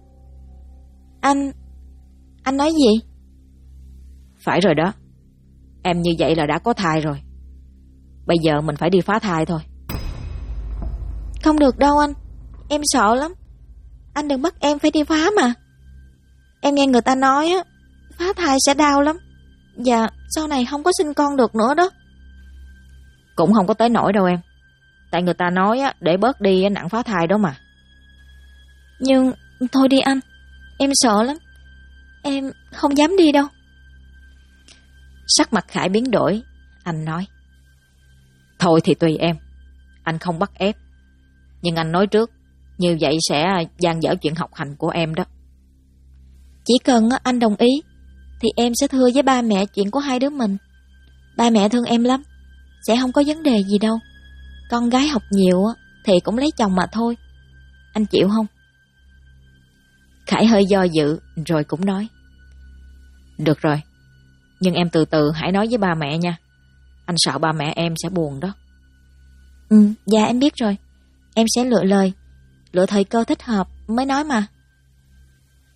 Anh nói gì? Phải rồi đó, em như vậy là đã có thai rồi. Bây giờ mình phải đi phá thai thôi. Không được đâu anh, em sợ lắm. Anh đừng bắt em phải đi phá mà. Em nghe người ta nói á, phá thai sẽ đau lắm, và sau này không có sinh con được nữa đó. Cũng không có tới nỗi đâu em. Tại người ta nói á, để bớt đi nặng phá thai đó mà. Nhưng thôi đi anh, em sợ lắm. Em không dám đi đâu. Sắc mặt Khải biến đổi, anh nói, thôi thì tùy em, anh không bắt ép. Nhưng anh nói trước, như vậy sẽ dang dở chuyện học hành của em đó. Chỉ cần anh đồng ý, thì em sẽ thưa với ba mẹ chuyện của hai đứa mình. Ba mẹ thương em lắm, sẽ không có vấn đề gì đâu. Con gái học nhiều thì cũng lấy chồng mà thôi. Anh chịu không? Khải hơi do dự rồi cũng nói, được rồi, nhưng em từ từ hãy nói với ba mẹ nha. Anh sợ ba mẹ em sẽ buồn đó. Dạ em biết rồi. Em sẽ lựa lời, lựa thời cơ thích hợp mới nói mà.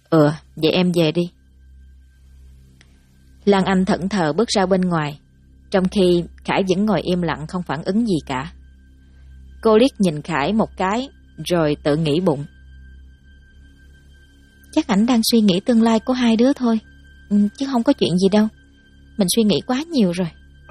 Vậy em về đi. Lan Anh thẫn thờ bước ra bên ngoài. trong khi Khải vẫn ngồi im lặng không phản ứng gì cả. Cô liếc nhìn Khải một cái rồi tự nghĩ bụng. Chắc ảnh đang suy nghĩ tương lai của hai đứa thôi, chứ không có chuyện gì đâu. Mình suy nghĩ quá nhiều rồi.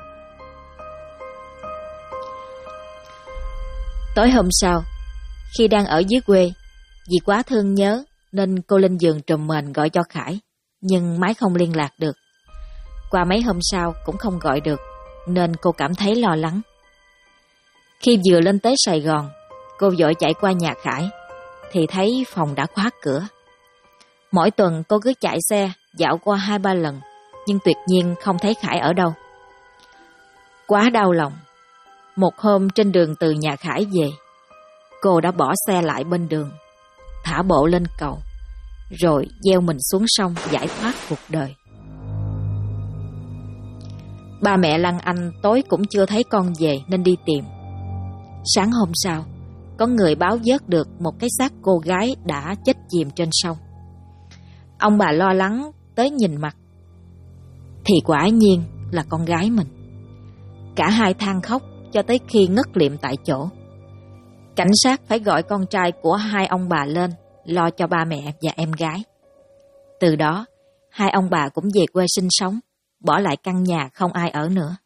Tối hôm sau, khi đang ở dưới quê, vì quá thương nhớ nên cô lên giường trùm mền gọi cho Khải, nhưng máy không liên lạc được. Qua mấy hôm sau cũng không gọi được, nên cô cảm thấy lo lắng. Khi vừa lên tới Sài Gòn, cô vội chạy qua nhà Khải, thì thấy phòng đã khóa cửa. Mỗi tuần cô cứ chạy xe dạo qua 2-3 lần, nhưng tuyệt nhiên không thấy Khải ở đâu. Quá đau lòng. Một hôm trên đường từ nhà Khải về, cô đã bỏ xe lại bên đường, thả bộ lên cầu, rồi gieo mình xuống sông giải thoát cuộc đời. Ba mẹ Lan Anh tối cũng chưa thấy con về nên đi tìm. Sáng hôm sau, có người báo vớt được một cái xác cô gái đã chết chìm trên sông. Ông bà lo lắng tới nhìn mặt, thì quả nhiên là con gái mình. Cả hai than khóc cho tới khi ngất liệm tại chỗ. Cảnh sát phải gọi con trai của hai ông bà lên lo cho ba mẹ và em gái. Từ đó, hai ông bà cũng về quê sinh sống, bỏ lại căn nhà không ai ở nữa.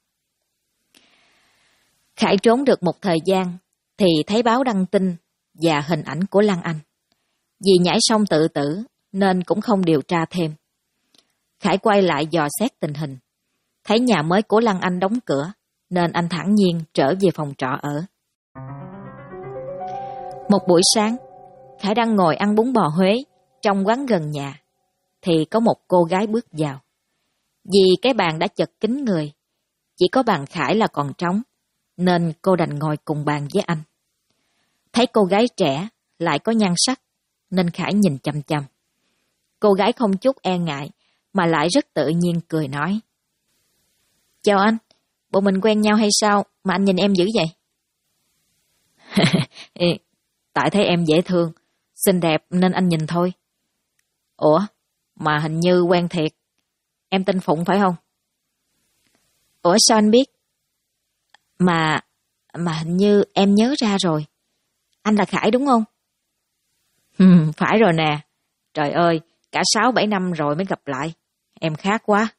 Khải trốn được một thời gian thì thấy báo đăng tin và hình ảnh của Lan Anh. Vì nhảy sông tự tử nên cũng không điều tra thêm. Khải quay lại dò xét tình hình, thấy nhà mới của Lan Anh đóng cửa nên anh thản nhiên trở về phòng trọ ở. Một buổi sáng, Khải đang ngồi ăn bún bò Huế trong quán gần nhà, thì có một cô gái bước vào. Vì cái bàn đã chật kín người, chỉ có bàn Khải là còn trống, nên cô đành ngồi cùng bàn với anh. Thấy cô gái trẻ lại có nhan sắc, nên Khải nhìn chằm chằm. Cô gái không chút e ngại, mà lại rất tự nhiên cười nói. Chào anh, bộ mình quen nhau hay sao mà anh nhìn em dữ vậy? Tại thấy em dễ thương, xinh đẹp nên anh nhìn thôi. Ủa, mà hình như quen thiệt. Em tên Phụng phải không? Ủa sao anh biết? Mà hình như em nhớ ra rồi. Anh là Khải đúng không? Phải rồi nè. Trời ơi, cả 6-7 năm rồi mới gặp lại. Em khác quá.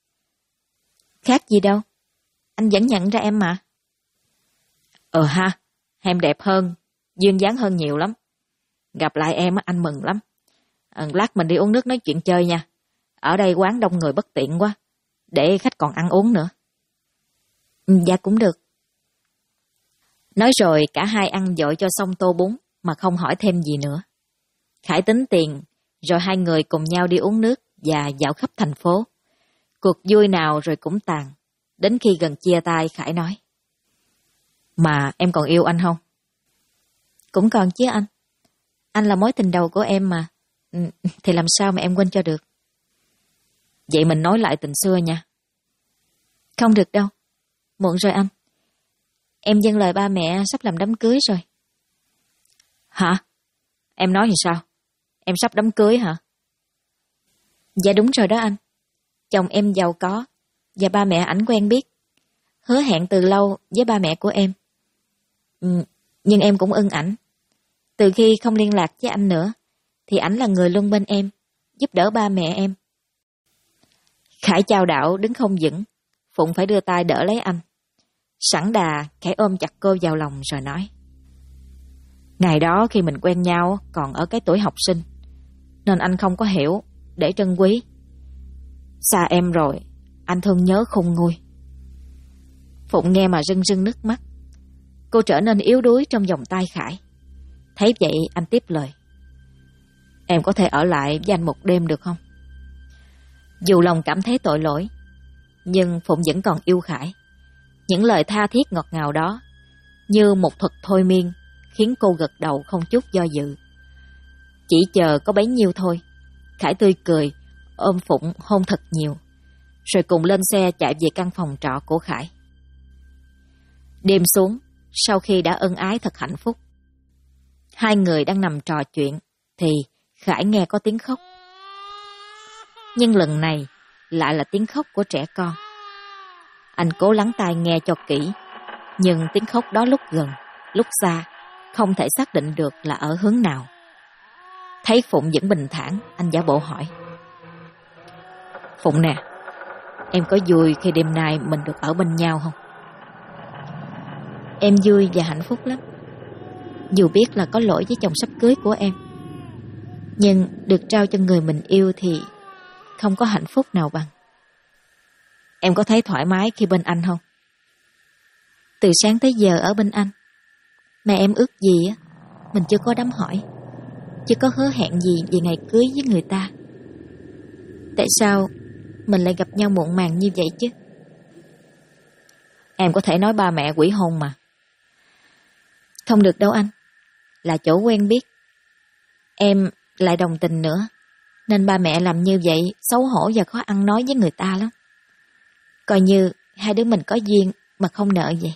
Khác gì đâu. Anh vẫn nhận ra em mà. Ha, em đẹp hơn, duyên dáng hơn nhiều lắm. Gặp lại em anh mừng lắm. Lát mình đi uống nước nói chuyện chơi nha. Ở đây quán đông người bất tiện quá, để khách còn ăn uống nữa. Dạ cũng được. Nói rồi cả hai ăn dội cho xong tô bún mà không hỏi thêm gì nữa. Khải tính tiền, rồi hai người cùng nhau đi uống nước và dạo khắp thành phố. Cuộc vui nào rồi cũng tàn. Đến khi gần chia tay Khải nói. Mà em còn yêu anh không? Cũng còn chứ anh. Anh là mối tình đầu của em mà. Thì làm sao mà em quên cho được. Vậy mình nói lại tình xưa nha. Không được đâu. Muộn rồi anh. Em dâng lời ba mẹ sắp làm đám cưới rồi. Hả? Em nói thì sao? Em sắp đám cưới hả? Dạ đúng rồi đó anh. Chồng em giàu có và ba mẹ ảnh quen biết. Hứa hẹn từ lâu với ba mẹ của em. Nhưng em cũng ưng ảnh. Từ khi không liên lạc với anh nữa thì ảnh là người luôn bên em, giúp đỡ ba mẹ em. Khải chao đảo đứng không vững, Phụng phải đưa tay đỡ lấy anh. Sẵn đà, Khải ôm chặt cô vào lòng rồi nói. Ngày đó khi mình quen nhau còn ở cái tuổi học sinh, nên anh không có hiểu để trân quý. Xa em rồi, anh thương nhớ khôn nguôi. Phụng nghe mà rưng rưng nước mắt. Cô trở nên yếu đuối trong vòng tay Khải. Thấy vậy anh tiếp lời. Em có thể ở lại với anh một đêm được không? Dù lòng cảm thấy tội lỗi, nhưng Phụng vẫn còn yêu Khải. Những lời tha thiết ngọt ngào đó như một thuật thôi miên khiến cô gật đầu không chút do dự. Chỉ chờ có bấy nhiêu thôi. Khải tươi cười, ôm Phụng hôn thật nhiều, rồi cùng lên xe chạy về căn phòng trọ của Khải. Đêm xuống, sau khi đã ân ái thật hạnh phúc, hai người đang nằm trò chuyện thì Khải nghe có tiếng khóc. Nhưng lần này lại là tiếng khóc của trẻ con. Anh cố lắng tai nghe cho kỹ, nhưng tiếng khóc đó lúc gần, lúc xa, không thể xác định được là ở hướng nào. Thấy Phụng vẫn bình thản, anh giả bộ hỏi. Phụng nè, em có vui khi đêm nay mình được ở bên nhau không? Em vui và hạnh phúc lắm. Dù biết là có lỗi với chồng sắp cưới của em, nhưng được trao cho người mình yêu thì không có hạnh phúc nào bằng. Em có thấy thoải mái khi bên anh không? Từ sáng tới giờ ở bên anh, mà em ước gì á, mình chưa có đám hỏi, chưa có hứa hẹn gì về ngày cưới với người ta. Tại sao mình lại gặp nhau muộn màng như vậy chứ? Em có thể nói ba mẹ quỷ hôn mà. Không được đâu anh, là chỗ quen biết. Em lại đồng tình nữa, nên ba mẹ làm như vậy xấu hổ và khó ăn nói với người ta lắm. Coi như hai đứa mình có duyên mà không nợ vậy.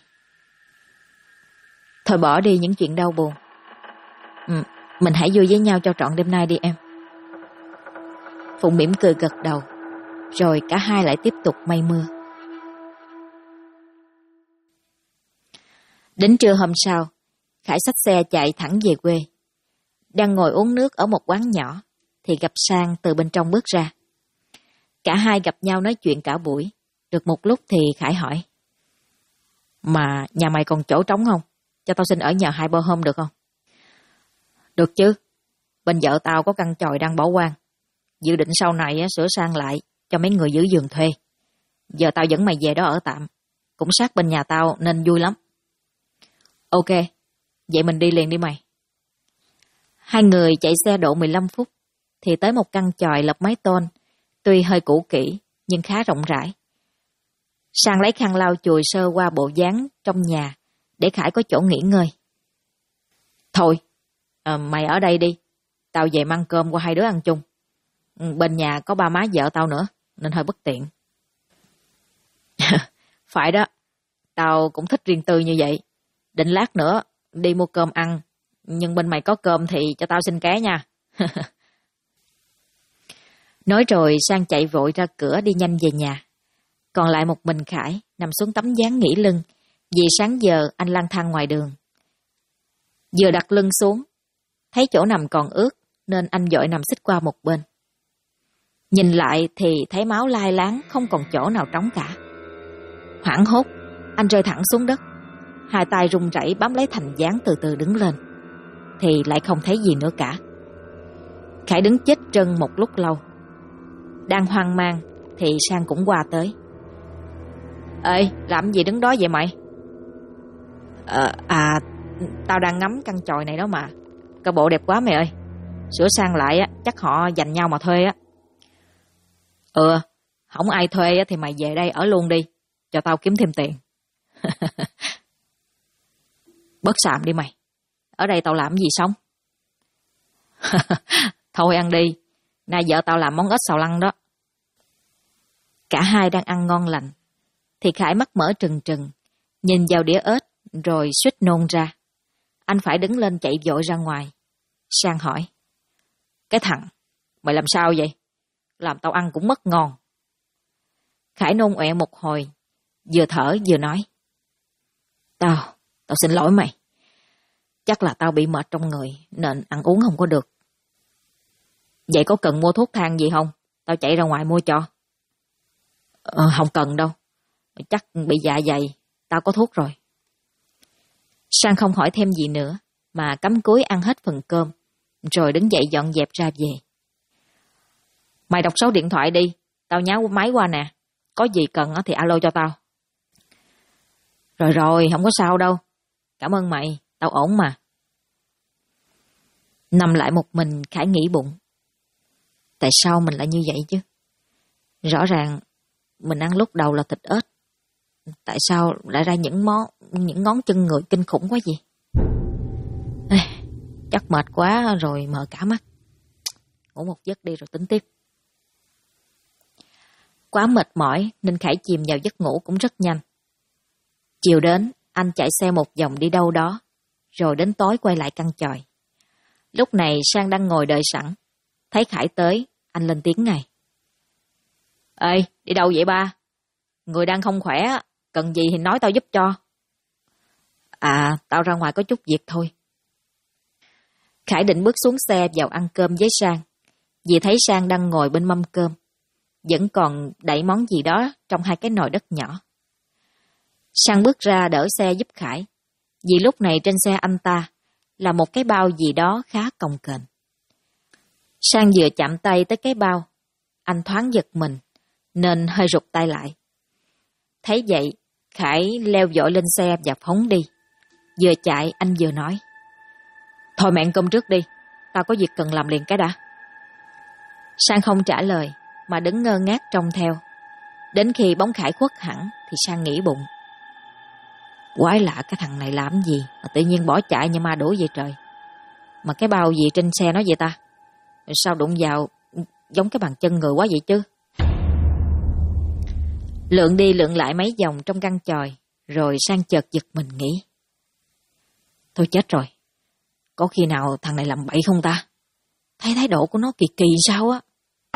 Thôi bỏ đi những chuyện đau buồn. Mình hãy vui với nhau cho trọn đêm nay đi em. Phụng mỉm cười gật đầu, rồi cả hai lại tiếp tục mây mưa. Đến trưa hôm sau, Khải xách xe chạy thẳng về quê. Đang ngồi uống nước ở một quán nhỏ, thì gặp Sang từ bên trong bước ra. Cả hai gặp nhau nói chuyện cả buổi. Được một lúc thì Khải hỏi. Mà nhà mày còn chỗ trống không? Cho tao xin ở nhờ 2 bữa hôm được không? Được chứ. Bên vợ tao có căn chòi đang bỏ hoang. Dự định sau này sửa sang lại cho mấy người giữ giường thuê. Giờ tao dẫn mày về đó ở tạm. Cũng sát bên nhà tao nên vui lắm. Ok, vậy mình đi liền đi mày. Hai người chạy xe độ 15 phút thì tới một căn chòi lợp mái tôn, tuy hơi cũ kỹ nhưng khá rộng rãi. Sang lấy khăn lau chùi sơ qua bộ dáng trong nhà để Khải có chỗ nghỉ ngơi. Thôi, mày ở đây đi, tao về mang cơm qua hai đứa ăn chung. Bên nhà có ba má vợ tao nữa nên hơi bất tiện. Phải đó, tao cũng thích riêng tư như vậy. Định lát nữa đi mua cơm ăn, nhưng bên mày có cơm thì cho tao xin ké nha. Nói rồi Sang chạy vội ra cửa đi nhanh về nhà. Còn lại một mình Khải nằm xuống tấm ván nghỉ lưng, vì sáng giờ anh lang thang ngoài đường. Vừa đặt lưng xuống, thấy chỗ nằm còn ướt nên anh vội nằm xích qua một bên. Nhìn lại thì thấy máu lai láng, không còn chỗ nào trống cả. Hoảng hốt, anh rơi thẳng xuống đất, hai tay run rẩy bám lấy thành ván từ từ đứng lên, thì lại không thấy gì nữa cả. Khải đứng chết trân một lúc lâu. Đang hoang mang thì Sang cũng qua tới. Ê, làm gì đứng đó vậy mày? Tao đang ngắm căn chòi này đó mà. Coi bộ đẹp quá mày ơi. Sửa sang lại á, chắc họ dành nhau mà thuê á. Không ai thuê á thì mày về đây ở luôn đi, cho tao kiếm thêm tiền. Bớt xàm đi mày. Ở đây tao làm gì sống? Thôi ăn đi, nay vợ tao làm món ếch xào lăng đó. Cả hai đang ăn ngon lành thì Khải mắt mở trừng trừng, nhìn vào đĩa ếch rồi suýt nôn ra. Anh phải đứng lên chạy vội ra ngoài. Sang hỏi. Cái thằng, mày làm sao vậy? Làm tao ăn cũng mất ngon. Khải nôn ọe một hồi, vừa thở vừa nói. Tao xin lỗi mày. Chắc là tao bị mệt trong người nên ăn uống không có được. Vậy có cần mua thuốc thang gì không? Tao chạy ra ngoài mua cho. Không cần đâu. Chắc bị dạ dày, tao có thuốc rồi. Sang không hỏi thêm gì nữa, mà cắm cúi ăn hết phần cơm, rồi đứng dậy dọn dẹp ra về. Mày đọc số điện thoại đi, tao nháo máy qua nè. Có gì cần thì alo cho tao. Rồi, không có sao đâu. Cảm ơn mày, tao ổn mà. Nằm lại một mình, Khải nghĩ bụng. Tại sao mình lại như vậy chứ? Rõ ràng mình ăn lúc đầu là thịt ếch. Tại sao lại ra những ngón chân người kinh khủng quá vậy? Chắc mệt quá rồi mờ cả mắt. Ngủ một giấc đi rồi tính tiếp. Quá mệt mỏi nên Khải chìm vào giấc ngủ cũng rất nhanh. Chiều đến, anh chạy xe một vòng đi đâu đó, rồi đến tối quay lại căn chòi. Lúc này Sang đang ngồi đợi sẵn. Thấy Khải tới, anh lên tiếng ngay. Ê, đi đâu vậy ba? Người đang không khỏe, cần gì thì nói tao giúp cho. À, tao ra ngoài có chút việc thôi. Khải định bước xuống xe vào ăn cơm với Sang, vì thấy Sang đang ngồi bên mâm cơm, vẫn còn đậy món gì đó trong 2 cái nồi đất nhỏ. Sang bước ra đỡ xe giúp Khải, vì lúc này trên xe anh ta là một cái bao gì đó khá cồng kềnh. Sang vừa chạm tay tới cái bao, anh thoáng giật mình, nên hơi rụt tay lại. Thấy vậy, Khải leo vội lên xe và phóng đi. Vừa chạy anh vừa nói: Thôi mẹ ăn cơm trước đi, tao có việc cần làm liền cái đã. Sang không trả lời, mà đứng ngơ ngác trông theo. Đến khi bóng Khải khuất hẳn thì Sang nghĩ bụng: quái lạ, cái thằng này làm gì mà tự nhiên bỏ chạy như ma đuổi vậy trời. Mà cái bao gì trên xe nó vậy ta? Sao đụng vào giống cái bàn chân người quá vậy chứ? Lượn đi lượn lại mấy vòng trong căn chòi, rồi Sang chợt giật mình nghĩ: thôi chết rồi, có khi nào thằng này làm bậy không ta? Thấy thái độ của nó kỳ kỳ sao á.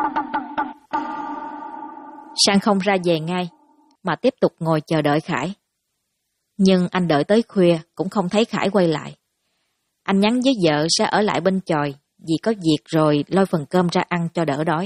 Sang không ra về ngay, mà tiếp tục ngồi chờ đợi Khải. Nhưng anh đợi tới khuya cũng không thấy Khải quay lại. Anh nhắn với vợ sẽ ở lại bên chòi, vì có việc rồi lôi phần cơm ra ăn cho đỡ đói.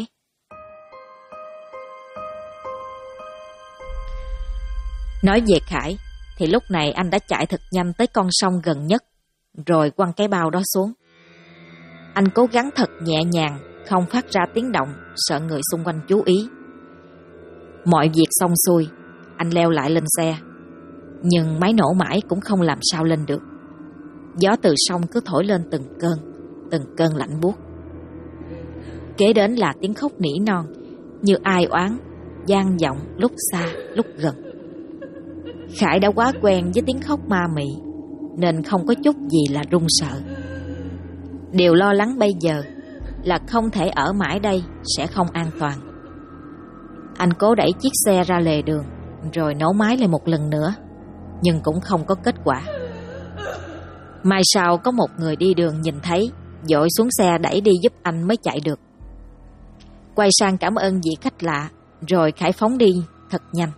Nói về Khải, thì lúc này anh đã chạy thật nhanh tới con sông gần nhất, rồi quăng cái bao đó xuống. Anh cố gắng thật nhẹ nhàng, không phát ra tiếng động, sợ người xung quanh chú ý. Mọi việc xong xuôi, anh leo lại lên xe. Nhưng máy nổ mãi cũng không làm sao lên được. Gió từ sông cứ thổi lên từng cơn lạnh buốt. Kế đến là tiếng khóc nỉ non, như ai oán, vang vọng lúc xa lúc gần. Khải đã quá quen với tiếng khóc ma mị, nên không có chút gì là run sợ. Điều lo lắng bây giờ là không thể ở mãi đây sẽ không an toàn. Anh cố đẩy chiếc xe ra lề đường, rồi nổ máy lại một lần nữa, nhưng cũng không có kết quả. Mai sau có một người đi đường nhìn thấy, vội xuống xe đẩy đi giúp anh mới chạy được. Quay sang cảm ơn vị khách lạ, rồi Khải phóng đi thật nhanh.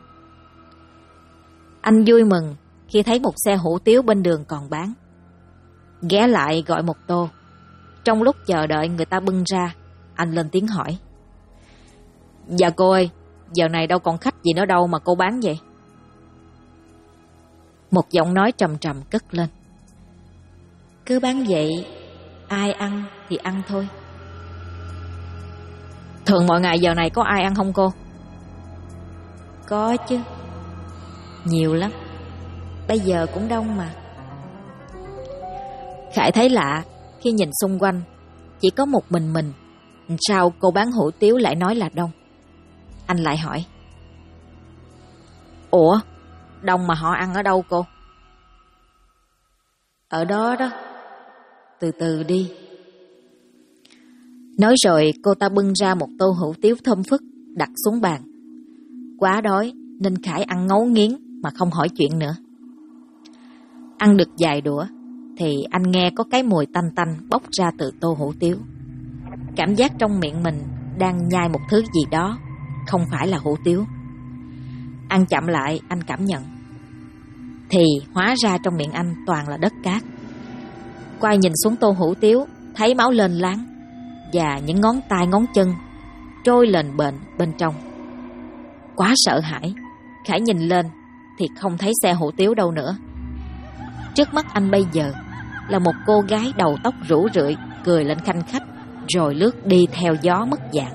Anh vui mừng khi thấy một xe hủ tiếu bên đường còn bán. Ghé lại gọi một tô. Trong lúc chờ đợi người ta bưng ra, anh lên tiếng hỏi: dạ cô ơi, giờ này đâu còn khách gì nữa đâu mà cô bán vậy? Một giọng nói trầm trầm cất lên: cứ bán vậy, ai ăn thì ăn thôi. Thường mọi ngày giờ này có ai ăn không cô? Có chứ, nhiều lắm, bây giờ cũng đông mà. Khải thấy lạ khi nhìn xung quanh, chỉ có một mình. Sao cô bán hủ tiếu lại nói là đông? Anh lại hỏi: ủa, đông mà họ ăn ở đâu cô? Ở đó đó, từ từ đi. Nói rồi cô ta bưng ra một tô hủ tiếu thơm phức đặt xuống bàn. Quá đói nên Khải ăn ngấu nghiến mà không hỏi chuyện nữa. Ăn được vài đũa thì anh nghe có cái mùi tanh tanh bốc ra từ tô hủ tiếu. Cảm giác trong miệng mình đang nhai một thứ gì đó, không phải là hủ tiếu. Ăn chậm lại anh cảm nhận, thì hóa ra trong miệng anh toàn là đất cát. Quay nhìn xuống tô hủ tiếu, thấy máu lên láng và những ngón tay ngón chân trôi lềnh bềnh bên trong. Quá sợ hãi, Khải nhìn lên thì không thấy xe hủ tiếu đâu nữa. Trước mắt anh bây giờ là một cô gái đầu tóc rủ rượi, cười lên khanh khách, rồi lướt đi theo gió mất dạng.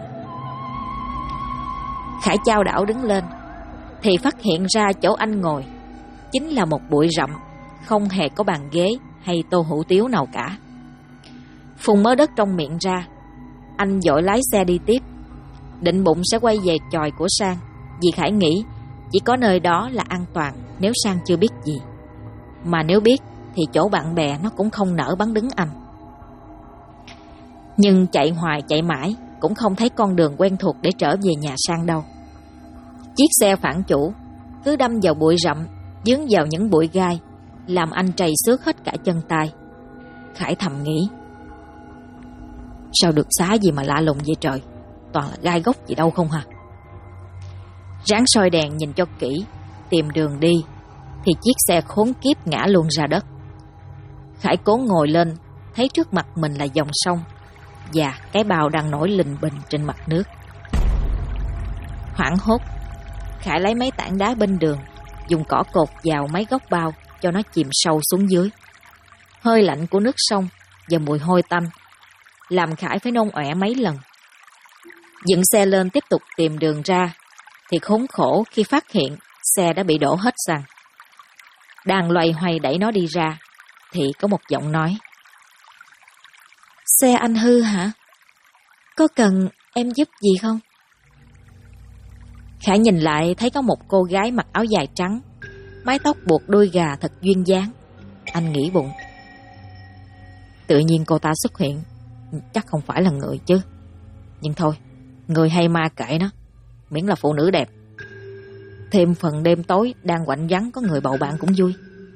Khải chao đảo đứng lên thì phát hiện ra chỗ anh ngồi chính là một bụi rậm, không hề có bàn ghế hay tô hủ tiếu nào cả. Phun mớ đất trong miệng ra, anh vội lái xe đi tiếp, định bụng sẽ quay về chòi của Sang, vì Khải nghĩ chỉ có nơi đó là an toàn nếu Sang chưa biết gì. Mà nếu biết thì chỗ bạn bè nó cũng không nỡ bắn đứng anh. Nhưng chạy hoài chạy mãi cũng không thấy con đường quen thuộc để trở về nhà Sang đâu. Chiếc xe phản chủ cứ đâm vào bụi rậm, dướng vào những bụi gai, làm anh trầy xước hết cả chân tay. Khải thầm nghĩ: sao được xá gì mà lạ lùng vậy trời, toàn là gai gốc gì đâu không hả? Ráng soi đèn nhìn cho kỹ tìm đường đi thì chiếc xe khốn kiếp ngã luôn ra đất. Khải cố ngồi lên, thấy trước mặt mình là dòng sông và cái bào đang nổi lình bình trên mặt nước. Hoảng hốt, Khải lấy mấy tảng đá bên đường, dùng cỏ cột vào mấy góc bao cho nó chìm sâu xuống dưới. Hơi lạnh của nước sông và mùi hôi tanh làm Khải phải nôn ọe mấy lần. Dựng xe lên tiếp tục tìm đường ra thì khốn khổ khi phát hiện xe đã bị đổ hết xăng. Đang loay hoay đẩy nó đi ra thì có một giọng nói: Xe anh hư hả? Có cần em giúp gì không? Khải nhìn lại thấy có một cô gái mặc áo dài trắng, mái tóc buộc đuôi gà thật duyên dáng. Anh nghĩ bụng, tự nhiên cô ta xuất hiện, chắc không phải là người chứ. Nhưng thôi, người hay ma kệ nó, miễn là phụ nữ đẹp. Thêm phần đêm tối đang quạnh vắng có người bầu bạn cũng vui.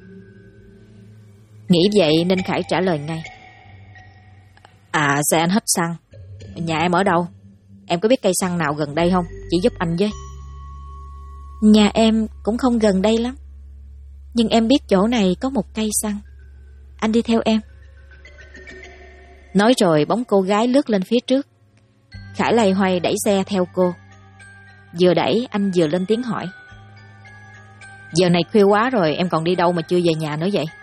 Nghĩ vậy nên Khải trả lời ngay: xe anh hết xăng. Nhà em ở đâu? Em có biết cây xăng nào gần đây không? Chỉ giúp anh với. Nhà em cũng không gần đây lắm, nhưng em biết chỗ này có một cây xăng. Anh đi theo em. Nói rồi bóng cô gái lướt lên phía trước. Khải loay hoay đẩy xe theo cô. Vừa đẩy anh vừa lên tiếng hỏi: Giờ này khuya quá rồi, em còn đi đâu mà chưa về nhà nữa vậy?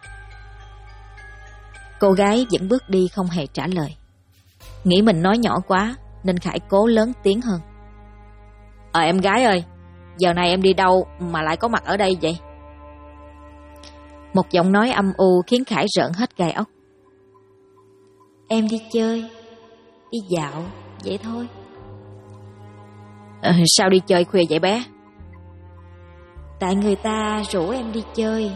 Cô gái vẫn bước đi không hề trả lời. Nghĩ mình nói nhỏ quá nên Khải cố lớn tiếng hơn: Em gái ơi, giờ này em đi đâu mà lại có mặt ở đây vậy? Một giọng nói âm u khiến Khải rợn hết gai ốc. Em đi chơi, đi dạo, vậy thôi. Sao đi chơi khuya vậy bé? Tại người ta rủ em đi chơi.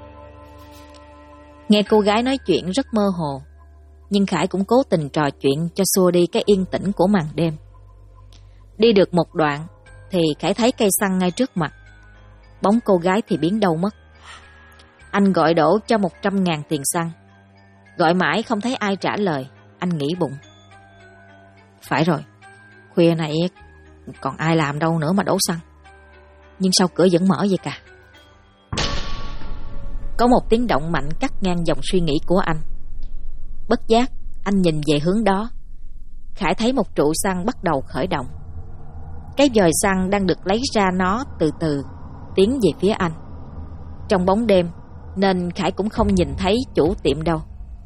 Nghe cô gái nói chuyện rất mơ hồ, nhưng Khải cũng cố tình trò chuyện cho xua đi cái yên tĩnh của màn đêm. Đi được một đoạn thì Khải thấy cây xăng ngay trước mặt. Bóng cô gái thì biến đâu mất. Anh gọi đổ cho 100.000 tiền xăng. Gọi mãi không thấy ai trả lời. Anh nghĩ bụng, phải rồi, khuya này còn ai làm đâu nữa mà đổ xăng. Nhưng sao cửa vẫn mở vậy cả? Có một tiếng động mạnh cắt ngang dòng suy nghĩ của anh. Bất giác anh nhìn về hướng đó. Khải thấy một trụ xăng bắt đầu khởi động. Cái vòi xăng đang được lấy ra, nó từ từ tiến về phía anh. Trong bóng đêm nên Khải cũng không nhìn thấy chủ tiệm đâu.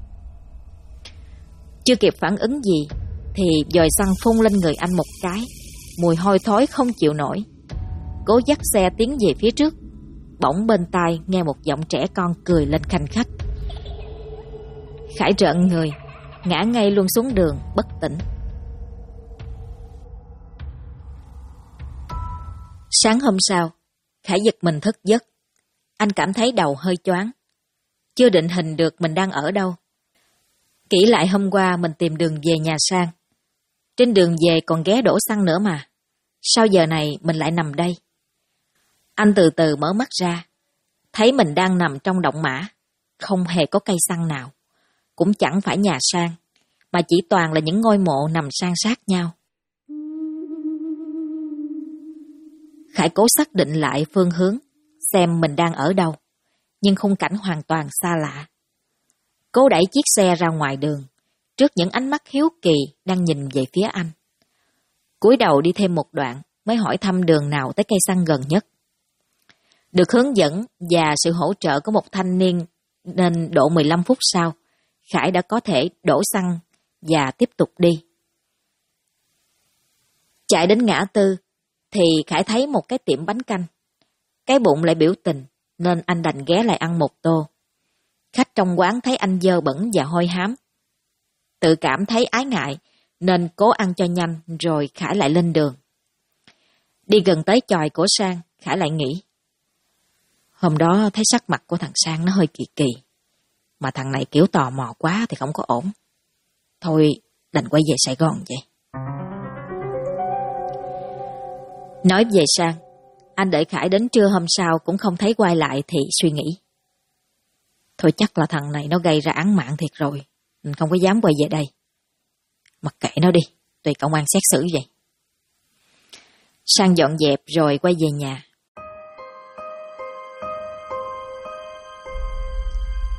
Chưa kịp phản ứng gì thì vòi xăng phun lên người anh một cái. Mùi hôi thối không chịu nổi. Cố dắt xe tiến về phía trước. Bỗng bên tai nghe một giọng trẻ con cười lên khanh khách. Khải rợn người, ngã ngay luôn xuống đường bất tỉnh. Sáng hôm sau, Khải giật mình thức giấc. Anh cảm thấy đầu hơi choáng. Chưa định hình được mình đang ở đâu. Kỹ lại hôm qua mình tìm đường về nhà Sang. Trên đường về còn ghé đổ xăng nữa mà. Sao giờ này mình lại nằm đây? Anh từ từ mở mắt ra. Thấy mình đang nằm trong động mã. Không hề có cây xăng nào. Cũng chẳng phải nhà Sang, mà chỉ toàn là những ngôi mộ nằm san sát nhau. Khải cố xác định lại phương hướng, xem mình đang ở đâu, nhưng khung cảnh hoàn toàn xa lạ. Cố đẩy chiếc xe ra ngoài đường, trước những ánh mắt hiếu kỳ đang nhìn về phía anh. Cúi đầu đi thêm một đoạn mới hỏi thăm đường nào tới cây xăng gần nhất. Được hướng dẫn và sự hỗ trợ của một thanh niên nên độ 15 phút sau, Khải đã có thể đổ xăng và tiếp tục đi. Chạy đến ngã tư thì Khải thấy một cái tiệm bánh canh. Cái bụng lại biểu tình nên anh đành ghé lại ăn một tô. Khách trong quán thấy anh dơ bẩn và hôi hám. Tự cảm thấy ái ngại nên cố ăn cho nhanh rồi Khải lại lên đường. Đi gần tới chòi của Sang, Khải lại nghĩ. Hôm đó thấy sắc mặt của thằng Sang nó hơi kỳ kỳ. Mà thằng này kiểu tò mò quá thì không có ổn. Thôi đành quay về Sài Gòn vậy. Nói về Sang, anh đợi Khải đến trưa hôm sau cũng không thấy quay lại thì suy nghĩ. Thôi chắc là thằng này nó gây ra án mạng thiệt rồi. Mình không có dám quay về đây. Mặc kệ nó đi, tùy công an xét xử vậy. Sang dọn dẹp rồi quay về nhà.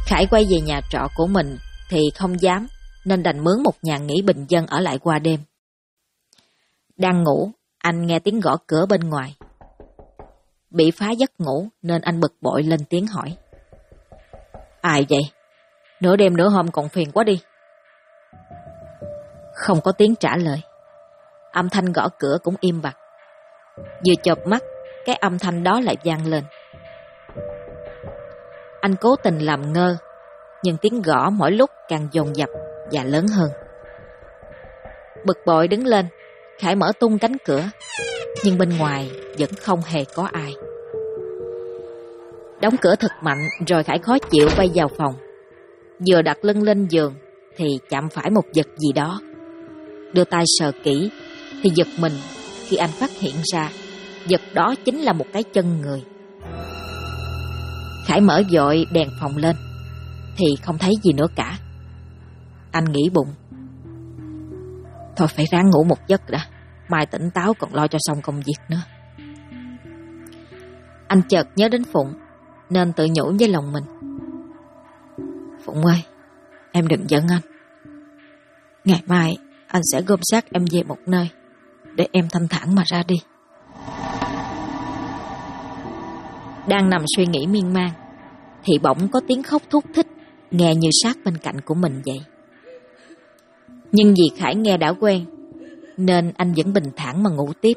Khải quay về nhà trọ của mình thì không dám, nên đành mướn một nhà nghỉ bình dân ở lại qua đêm. Đang ngủ, anh nghe tiếng gõ cửa bên ngoài. Bị phá giấc ngủ nên anh bực bội lên tiếng hỏi. Ai vậy? Nửa đêm nửa hôm còn phiền quá đi. Không có tiếng trả lời. Âm thanh gõ cửa cũng im bặt. Vừa chợp mắt, cái âm thanh đó lại vang lên. Anh cố tình làm ngơ, nhưng tiếng gõ mỗi lúc càng dồn dập và lớn hơn. Bực bội đứng lên, Khải mở tung cánh cửa, nhưng bên ngoài vẫn không hề có ai. Đóng cửa thật mạnh rồi Khải khó chịu quay vào phòng. Vừa đặt lưng lên giường thì chạm phải một vật gì đó. Đưa tay sờ kỹ thì giật mình khi anh phát hiện ra vật đó chính là một cái chân người. Khải mở vội đèn phòng lên thì không thấy gì nữa cả. Anh nghĩ bụng, thôi phải ráng ngủ một giấc đã, mai tỉnh táo còn lo cho xong công việc nữa. Anh chợt nhớ đến Phụng nên tự nhủ với lòng mình. Phụng ơi, em đừng giận anh. Ngày mai anh sẽ gom xác em về một nơi để em thanh thản mà ra đi. Đang nằm suy nghĩ miên man thì bỗng có tiếng khóc thút thít nghe như sát bên cạnh của mình vậy. Nhưng vì Khải nghe đã quen nên anh vẫn bình thản mà ngủ tiếp.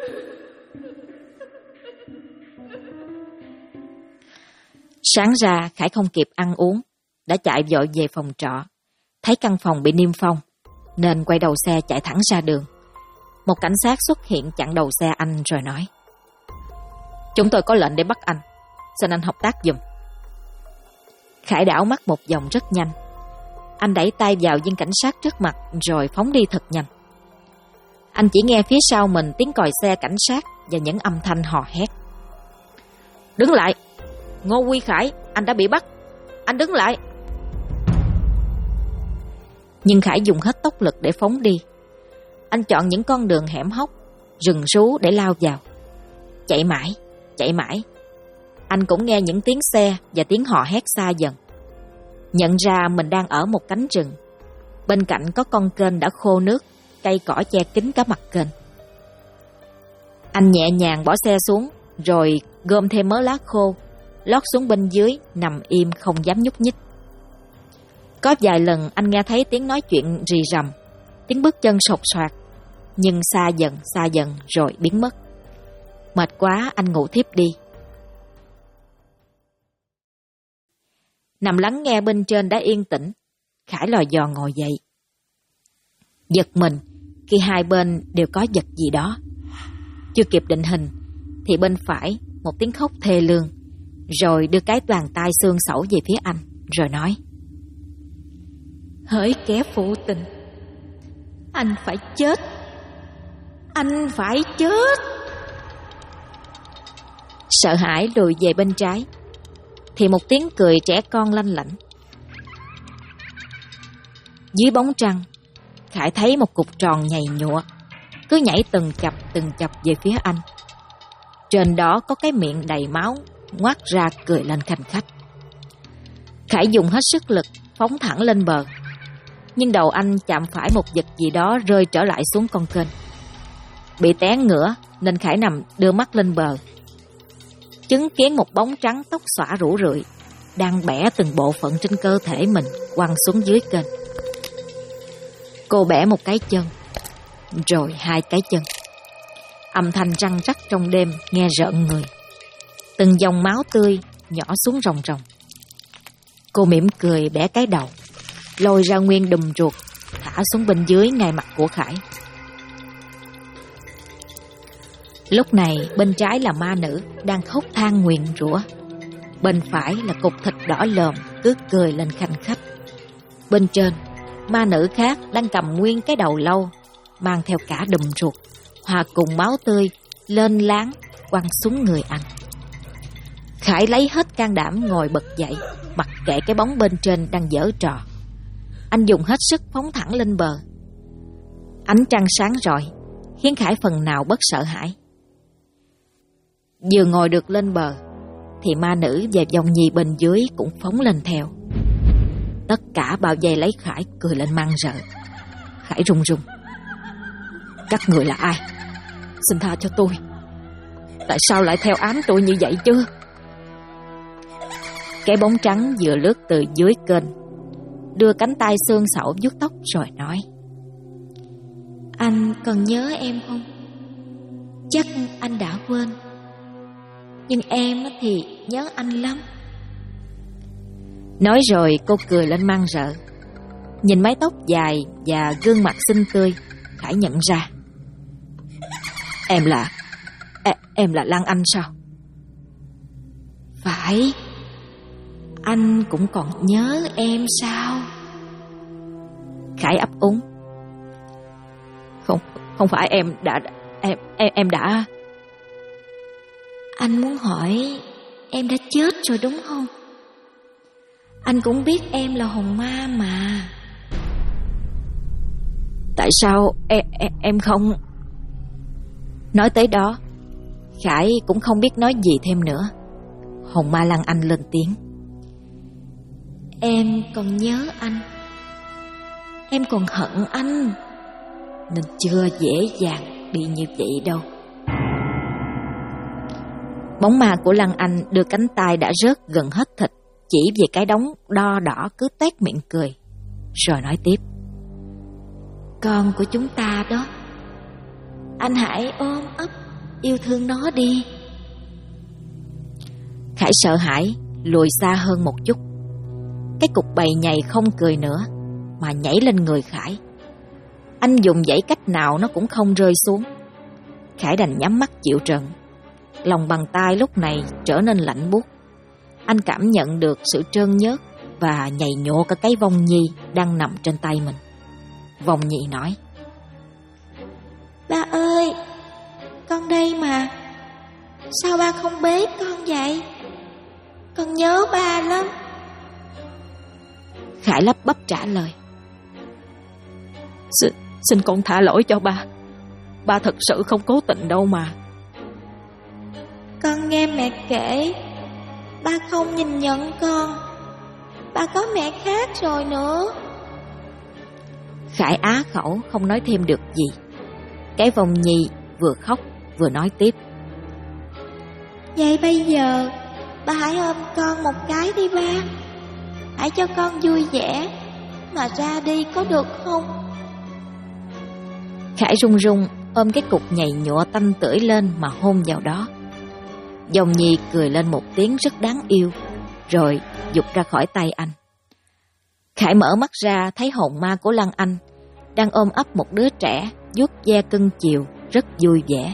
Sáng ra Khải không kịp ăn uống, đã chạy vội về phòng trọ. Thấy căn phòng bị niêm phong nên quay đầu xe chạy thẳng ra đường. Một cảnh sát xuất hiện chặn đầu xe anh rồi nói: Chúng tôi có lệnh để bắt anh, xin anh hợp tác giùm. Khải đảo mắt một vòng rất nhanh. Anh đẩy tay vào viên cảnh sát trước mặt rồi phóng đi thật nhanh. Anh chỉ nghe phía sau mình tiếng còi xe cảnh sát và những âm thanh hò hét. Đứng lại! Ngô Quy Khải, anh đã bị bắt! Anh đứng lại! Nhưng Khải dùng hết tốc lực để phóng đi. Anh chọn những con đường hẻm hóc, rừng rú để lao vào. Chạy mãi, chạy mãi. Anh cũng nghe những tiếng xe và tiếng hò hét xa dần. Nhận ra mình đang ở một cánh rừng. Bên cạnh có con kênh đã khô nước, cây cỏ che kín cả mặt kênh. Anh nhẹ nhàng bỏ xe xuống, rồi gom thêm mớ lá khô, lót xuống bên dưới, nằm im không dám nhúc nhích. Có vài lần anh nghe thấy tiếng nói chuyện rì rầm, tiếng bước chân sột soạt, nhưng xa dần rồi biến mất. Mệt quá anh ngủ thiếp đi. Nằm lắng nghe bên trên đã yên tĩnh, Khải lò dò ngồi dậy. Giật mình khi hai bên đều có vật gì đó. Chưa kịp định hình thì bên phải một tiếng khóc thê lương, rồi đưa cái toàn tay xương xẩu về phía anh, rồi nói: Hỡi kẻ phụ tình, anh phải chết! Anh phải chết! Sợ hãi lùi về bên trái thì một tiếng cười trẻ con lanh lảnh. Dưới bóng trăng, Khải thấy một cục tròn nhầy nhụa cứ nhảy từng chập về phía anh. Trên đó có cái miệng đầy máu ngoác ra cười lên khanh khách. Khải dùng hết sức lực phóng thẳng lên bờ, nhưng đầu anh chạm phải một vật gì đó rơi trở lại xuống con kênh. Bị té ngửa nên Khải nằm đưa mắt lên bờ, chứng kiến một bóng trắng tóc xõa rủ rượi đang bẻ từng bộ phận trên cơ thể mình quăng xuống dưới kênh. Cô bẻ một cái chân, rồi hai cái chân. Âm thanh răng rắc trong đêm nghe rợn người. Từng dòng máu tươi nhỏ xuống ròng ròng. Cô mỉm cười bẻ cái đầu, lôi ra nguyên đùm ruột thả xuống bên dưới ngay mặt của Khải. Lúc này bên trái là ma nữ đang khóc than nguyền rủa, bên phải là cục thịt đỏ lòm cứ cười lên khanh khách. Bên trên, ma nữ khác đang cầm nguyên cái đầu lâu, mang theo cả đùm ruột, hòa cùng máu tươi lên láng quăng xuống người anh. Khải lấy hết can đảm ngồi bật dậy, mặc kệ cái bóng bên trên đang giở trò. Anh dùng hết sức phóng thẳng lên bờ. Ánh trăng sáng rọi khiến Khải phần nào bớt sợ hãi. Vừa ngồi được lên bờ thì ma nữ và dòng nhì bên dưới cũng phóng lên theo. Tất cả bao vây lấy Khải cười lên man rợ. Khải run run. Các người là ai? Xin tha cho tôi. Tại sao lại theo ám tôi như vậy chứ? Cái bóng trắng vừa lướt từ dưới kênh, đưa cánh tay xương xẩu vuốt tóc rồi nói: Anh còn nhớ em không? Chắc anh đã quên, nhưng em thì nhớ anh lắm. Nói rồi cô cười lên man rợ. Nhìn mái tóc dài và gương mặt xinh tươi, Khải nhận ra. Em là Lan Anh sao? Phải. Anh cũng còn nhớ em sao? Khải ấp úng. Không phải em đã. Anh muốn hỏi em đã chết rồi đúng không? Anh cũng biết em là hồn ma mà. Tại sao em không... Nói tới đó, Khải cũng không biết nói gì thêm nữa. Hồn ma Lan Anh lên tiếng. Em còn nhớ anh, em còn hận anh, nên chưa dễ dàng bị như vậy đâu. Bóng ma của Lan Anh đưa cánh tay đã rớt gần hết thịt chỉ về cái đống đo đỏ cứ toét miệng cười, rồi nói tiếp. Con của chúng ta đó, anh hãy ôm ấp yêu thương nó đi. Khải sợ hãi lùi xa hơn một chút. Cái cục bầy nhầy không cười nữa mà nhảy lên người Khải. Anh dùng dãy cách nào nó cũng không rơi xuống. Khải đành nhắm mắt chịu trận. Lòng bàn tay lúc này trở nên lạnh buốt. Anh cảm nhận được sự trơn nhớt và nhầy nhụa cả cái vong nhi đang nằm trên tay mình. Vong nhi nói: Ba ơi, con đây mà. Sao ba không bế con vậy? Con nhớ ba lắm. Khải lắp bắp trả lời: Xin con tha lỗi cho ba. Ba thật sự không cố tình đâu mà. Con nghe mẹ kể, ba không nhìn nhận con. Ba có mẹ khác rồi nữa. Khải á khẩu không nói thêm được gì. Cái vong nhi vừa khóc vừa nói tiếp: Vậy bây giờ ba hãy ôm con một cái đi ba. Hãy cho con vui vẻ mà ra đi có được không? Khải run run ôm cái cục nhầy nhụa tanh tưởi lên mà hôn vào đó. Vong nhi cười lên một tiếng rất đáng yêu, rồi giục ra khỏi tay anh. Khải mở mắt ra thấy hồn ma của Lan Anh đang ôm ấp một đứa trẻ vuốt ve cưng chiều rất vui vẻ.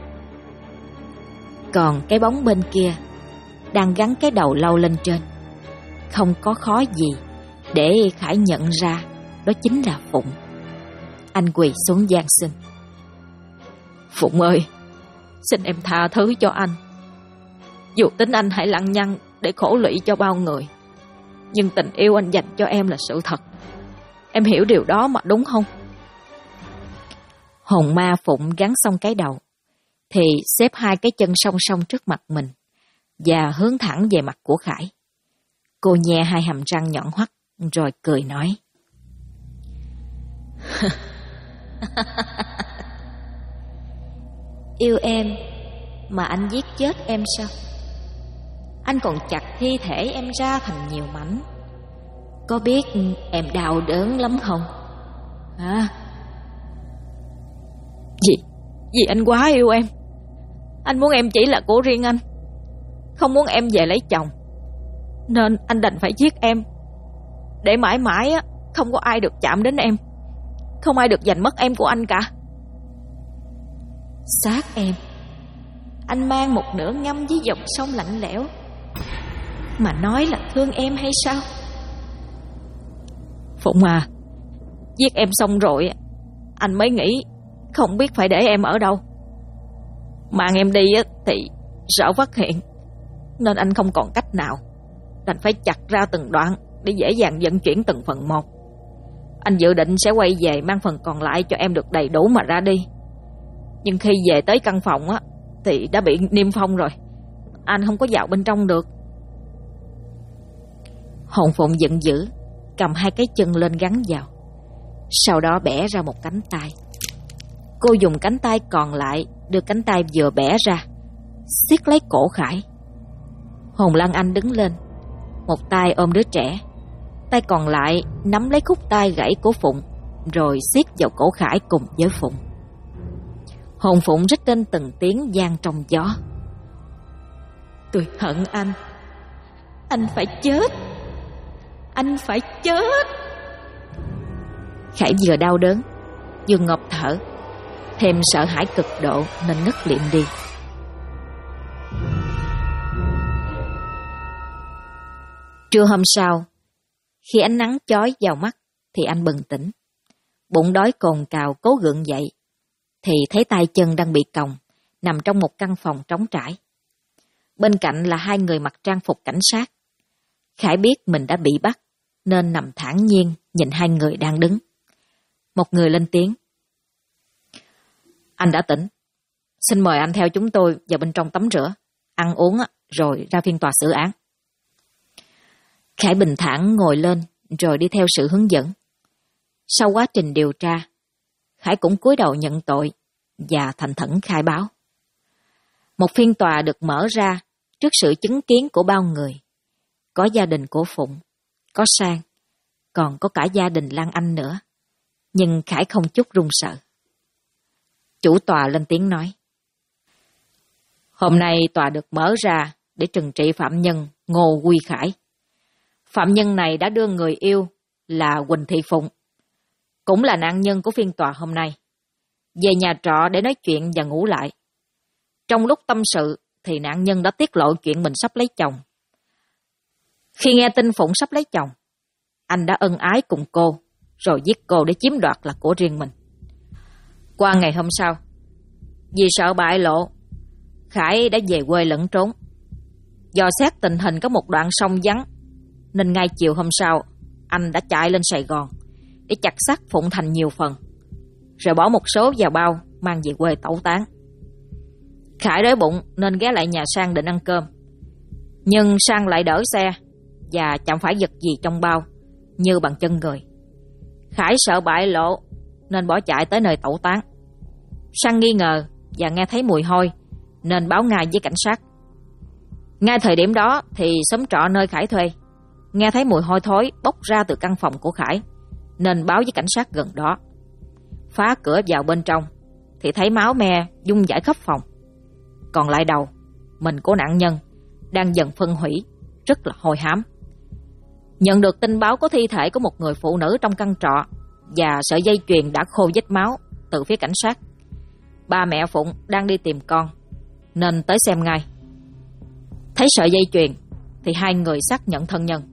Còn cái bóng bên kia đang gắn cái đầu lâu lên trên. Không có khó gì để Khải nhận ra đó chính là Phụng. Anh quỳ xuống van xin: Phụng ơi, xin em tha thứ cho anh. Dù tính anh hãy lăng nhăng để khổ lụy cho bao người, nhưng tình yêu anh dành cho em là sự thật. Em hiểu điều đó mà đúng không? Hồn ma Phụng gắn xong cái đầu thì xếp hai cái chân song song trước mặt mình và hướng thẳng về mặt của Khải. Cô nhe hai hàm răng nhọn hoắt rồi cười nói: Yêu em mà anh giết chết em sao? Anh còn chặt thi thể em ra thành nhiều mảnh. Có biết em đau đớn lắm không? Hả? Vì anh quá yêu em. Anh muốn em chỉ là của riêng anh, không muốn em về lấy chồng, nên anh đành phải giết em để mãi mãi không có ai được chạm đến em, không ai được giành mất em của anh cả. Xác em, anh mang một nửa ngâm với dòng sông lạnh lẽo mà nói là thương em hay sao? Phụng à, giết em xong rồi anh mới nghĩ không biết phải để em ở đâu. Mang em đi thì sợ phát hiện, nên anh không còn cách nào, đành phải chặt ra từng đoạn để dễ dàng vận chuyển từng phần một. Anh dự định sẽ quay về mang phần còn lại cho em được đầy đủ mà ra đi. Nhưng khi về tới căn phòng thì đã bị niêm phong rồi, anh không có vào bên trong được. Hồn Phụng giận dữ, cầm hai cái chân lên gắn vào, sau đó bẻ ra một cánh tay. Cô dùng cánh tay còn lại đưa cánh tay vừa bẻ ra, siết lấy cổ Khải. Hồng Lan Anh đứng lên, một tay ôm đứa trẻ, tay còn lại nắm lấy khúc tay gãy của Phụng, rồi siết vào cổ Khải cùng với Phụng. Hồn Phụng rít lên từng tiếng vang trong gió. Tôi hận anh. Anh phải chết. Anh phải chết. Khải vừa đau đớn, vừa ngộp thở, thêm sợ hãi cực độ nên ngất liệm đi. Trưa hôm sau, khi ánh nắng chói vào mắt thì anh bừng tỉnh. Bụng đói cồn cào cố gượng dậy, thì thấy tay chân đang bị còng, nằm trong một căn phòng trống trải. Bên cạnh là hai người mặc trang phục cảnh sát. Khải biết mình đã bị bắt, nên nằm thản nhiên nhìn hai người đang đứng. Một người lên tiếng. Anh đã tỉnh. Xin mời anh theo chúng tôi vào bên trong tắm rửa, ăn uống rồi ra phiên tòa xử án. Khải bình thản ngồi lên rồi đi theo sự hướng dẫn. Sau quá trình điều tra, Khải cũng cúi đầu nhận tội và thành thẩn khai báo. Một phiên tòa được mở ra trước sự chứng kiến của bao người. Có gia đình của Phụng, có Sang, còn có cả gia đình Lan Anh nữa. Nhưng Khải không chút run sợ. Chủ tòa lên tiếng nói. Hôm nay tòa được mở ra để trừng trị phạm nhân Ngô Quy Khải. Phạm nhân này đã đưa người yêu là Huỳnh Thị Phụng, cũng là nạn nhân của phiên tòa hôm nay, về nhà trọ để nói chuyện và ngủ lại. Trong lúc tâm sự thì nạn nhân đã tiết lộ chuyện mình sắp lấy chồng. Khi nghe tin Phụng sắp lấy chồng, anh đã ân ái cùng cô, rồi giết cô để chiếm đoạt là của riêng mình. Qua ngày hôm sau, vì sợ bại lộ, Khải đã về quê lẫn trốn. Dò xét tình hình có một đoạn sông vắng, nên ngay chiều hôm sau, anh đã chạy lên Sài Gòn để chặt xác Phụng thành nhiều phần, rồi bỏ một số vào bao mang về quê tẩu tán. Khải đói bụng nên ghé lại nhà Sang định ăn cơm, nhưng Sang lại đỡ xe và chẳng phải vật gì trong bao như bằng chân người. Khải sợ bại lộ nên bỏ chạy tới nơi tẩu tán. Sang nghi ngờ và nghe thấy mùi hôi nên báo ngay với cảnh sát. Ngay thời điểm đó thì xóm trọ nơi Khải thuê nghe thấy mùi hôi thối bốc ra từ căn phòng của Khải nên báo với cảnh sát gần đó. Phá cửa vào bên trong thì thấy máu me vung vãi khắp phòng. Còn lại đầu, mình của nạn nhân đang dần phân hủy, rất là hôi hám. Nhận được tin báo có thi thể của một người phụ nữ trong căn trọ và sợi dây chuyền đã khô vết máu từ phía cảnh sát. Ba mẹ Phụng đang đi tìm con nên tới xem ngay. Thấy sợi dây chuyền thì hai người xác nhận thân nhân.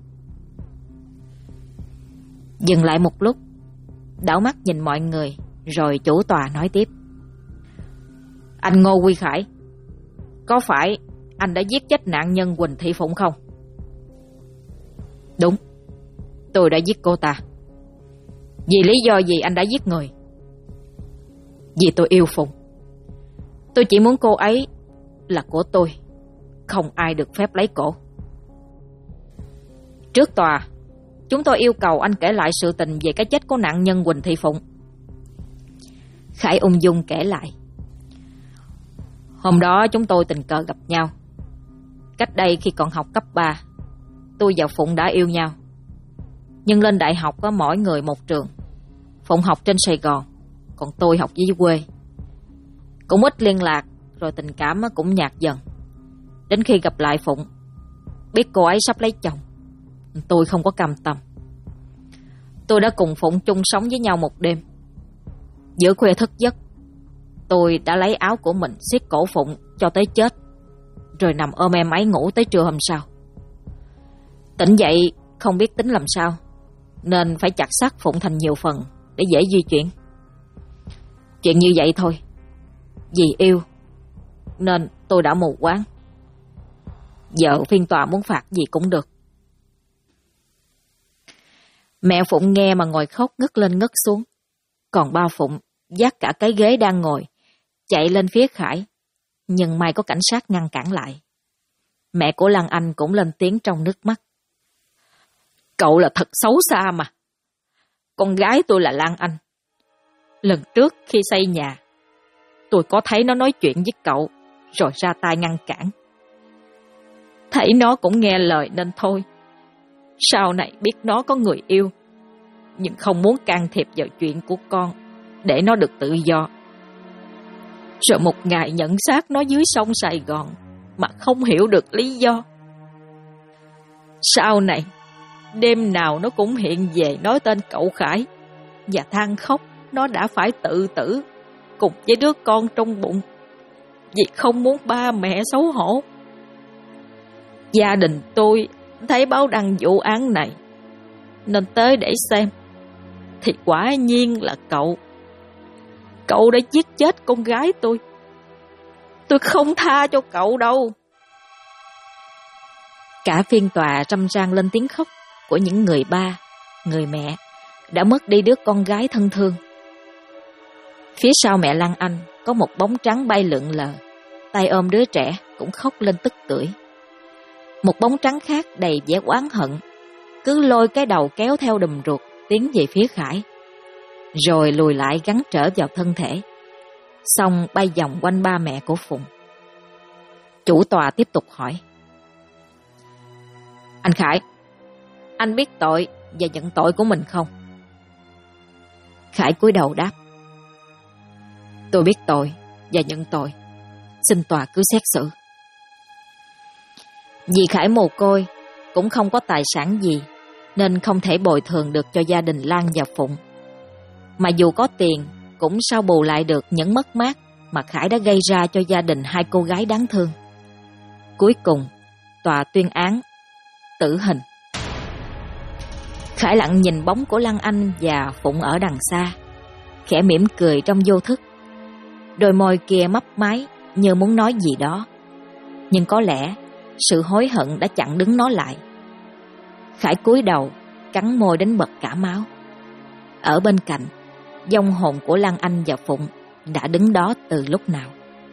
Dừng lại một lúc, đảo mắt nhìn mọi người, rồi chủ tòa nói tiếp. Anh Ngô Quy Khải, có phải anh đã giết chết nạn nhân Huỳnh Thị Phụng không? Đúng, tôi đã giết cô ta. Vì lý do gì anh đã giết người? Vì tôi yêu Phụng. Tôi chỉ muốn cô ấy là của tôi, không ai được phép lấy cổ. Trước tòa, chúng tôi yêu cầu anh kể lại sự tình về cái chết của nạn nhân Huỳnh Thị Phụng. Khải ung dung kể lại. Hôm đó chúng tôi tình cờ gặp nhau. Cách đây khi còn học cấp 3, tôi và Phụng đã yêu nhau. Nhưng lên đại học có mỗi người một trường. Phụng học trên Sài Gòn, còn tôi học dưới quê. Cũng ít liên lạc, rồi tình cảm cũng nhạt dần. Đến khi gặp lại Phụng, biết cô ấy sắp lấy chồng, tôi không có cam tâm. Tôi đã cùng Phụng chung sống với nhau một đêm. Giữa khuya thức giấc, tôi đã lấy áo của mình siết cổ Phụng cho tới chết, rồi nằm ôm em ấy ngủ tới trưa hôm sau. Tỉnh dậy không biết tính làm sao, nên phải chặt xác Phụng thành nhiều phần để dễ di chuyển. Chuyện như vậy thôi. Vì yêu nên tôi đã mù quáng. Giờ phiên tòa muốn phạt gì cũng được. Mẹ Phụng nghe mà ngồi khóc ngất lên ngất xuống. Còn ba Phụng vác cả cái ghế đang ngồi, chạy lên phía Khải, nhưng may có cảnh sát ngăn cản lại. Mẹ của Lan Anh cũng lên tiếng trong nước mắt. Cậu là thật xấu xa mà. Con gái tôi là Lan Anh. Lần trước khi xây nhà, tôi có thấy nó nói chuyện với cậu, rồi ra tay ngăn cản. Thấy nó cũng nghe lời nên thôi. Sau này biết nó có người yêu, nhưng không muốn can thiệp vào chuyện của con, để nó được tự do. Rồi một ngày nhận xác nó dưới sông Sài Gòn mà không hiểu được lý do. Sau này, đêm nào nó cũng hiện về nói tên cậu Khải và than khóc nó đã phải tự tử cùng với đứa con trong bụng vì không muốn ba mẹ xấu hổ. Gia đình tôi thấy báo đăng vụ án này nên tới để xem, thì quả nhiên là cậu đã giết chết con gái tôi. Tôi không tha cho cậu đâu. Cả phiên tòa râm ran lên tiếng khóc của những người ba, người mẹ đã mất đi đứa con gái thân thương. Phía sau mẹ Lan Anh có một bóng trắng bay lượn lờ, tay ôm đứa trẻ cũng khóc lên tức tưởi. Một bóng trắng khác đầy vẻ oán hận, cứ lôi cái đầu kéo theo đùm ruột tiến về phía Khải, rồi lùi lại gắn trở vào thân thể, xong bay vòng quanh ba mẹ của Phụng. Chủ tòa tiếp tục hỏi: Anh Khải, anh biết tội và nhận tội của mình không? Khải cúi đầu đáp: Tôi biết tội và nhận tội, xin tòa cứ xét xử. Vì Khải mồ côi, cũng không có tài sản gì, nên không thể bồi thường được cho gia đình Lan và Phụng. Mà dù có tiền, cũng sao bù lại được những mất mát mà Khải đã gây ra cho gia đình hai cô gái đáng thương. Cuối cùng, tòa tuyên án tử hình. Khải lặng nhìn bóng của Lan Anh và Phụng ở đằng xa, khẽ mỉm cười trong vô thức. Đôi môi kia mấp máy như muốn nói gì đó, nhưng có lẽ sự hối hận đã chặn đứng nó lại. Khải cúi đầu, cắn môi đến bật cả máu. Ở bên cạnh, vong hồn của Lan Anh và Phụng đã đứng đó từ lúc nào.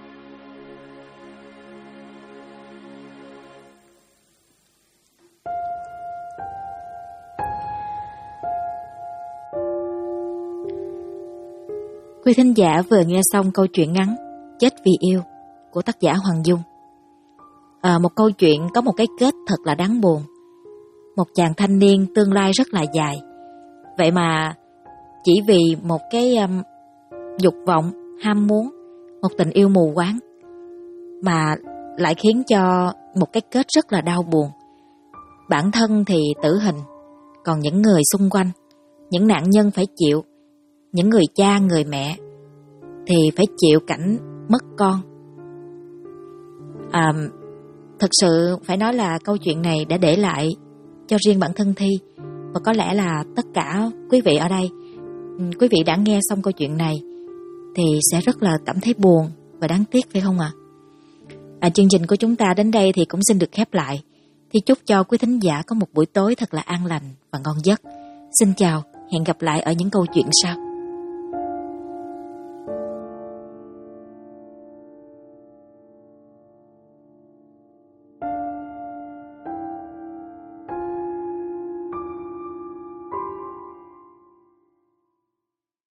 Quý thính giả vừa nghe xong câu chuyện ngắn Chết vì yêu của tác giả Hoàng Dung. Một câu chuyện có một cái kết thật là đáng buồn. Một chàng thanh niên tương lai rất là dài, vậy mà chỉ vì một cái dục vọng, ham muốn, một tình yêu mù quáng mà lại khiến cho một cái kết rất là đau buồn. Bản thân thì tử hình, còn những người xung quanh, những nạn nhân phải chịu, những người cha, người mẹ thì phải chịu cảnh mất con. Thực sự phải nói là câu chuyện này đã để lại cho riêng bản thân Thi, và có lẽ là tất cả quý vị ở đây, quý vị đã nghe xong câu chuyện này thì sẽ rất là cảm thấy buồn và đáng tiếc, phải không ạ? Chương trình của chúng ta đến đây thì cũng xin được khép lại. Thì chúc cho quý thính giả có một buổi tối thật là an lành và ngon giấc. Xin chào, hẹn gặp lại ở những câu chuyện sau.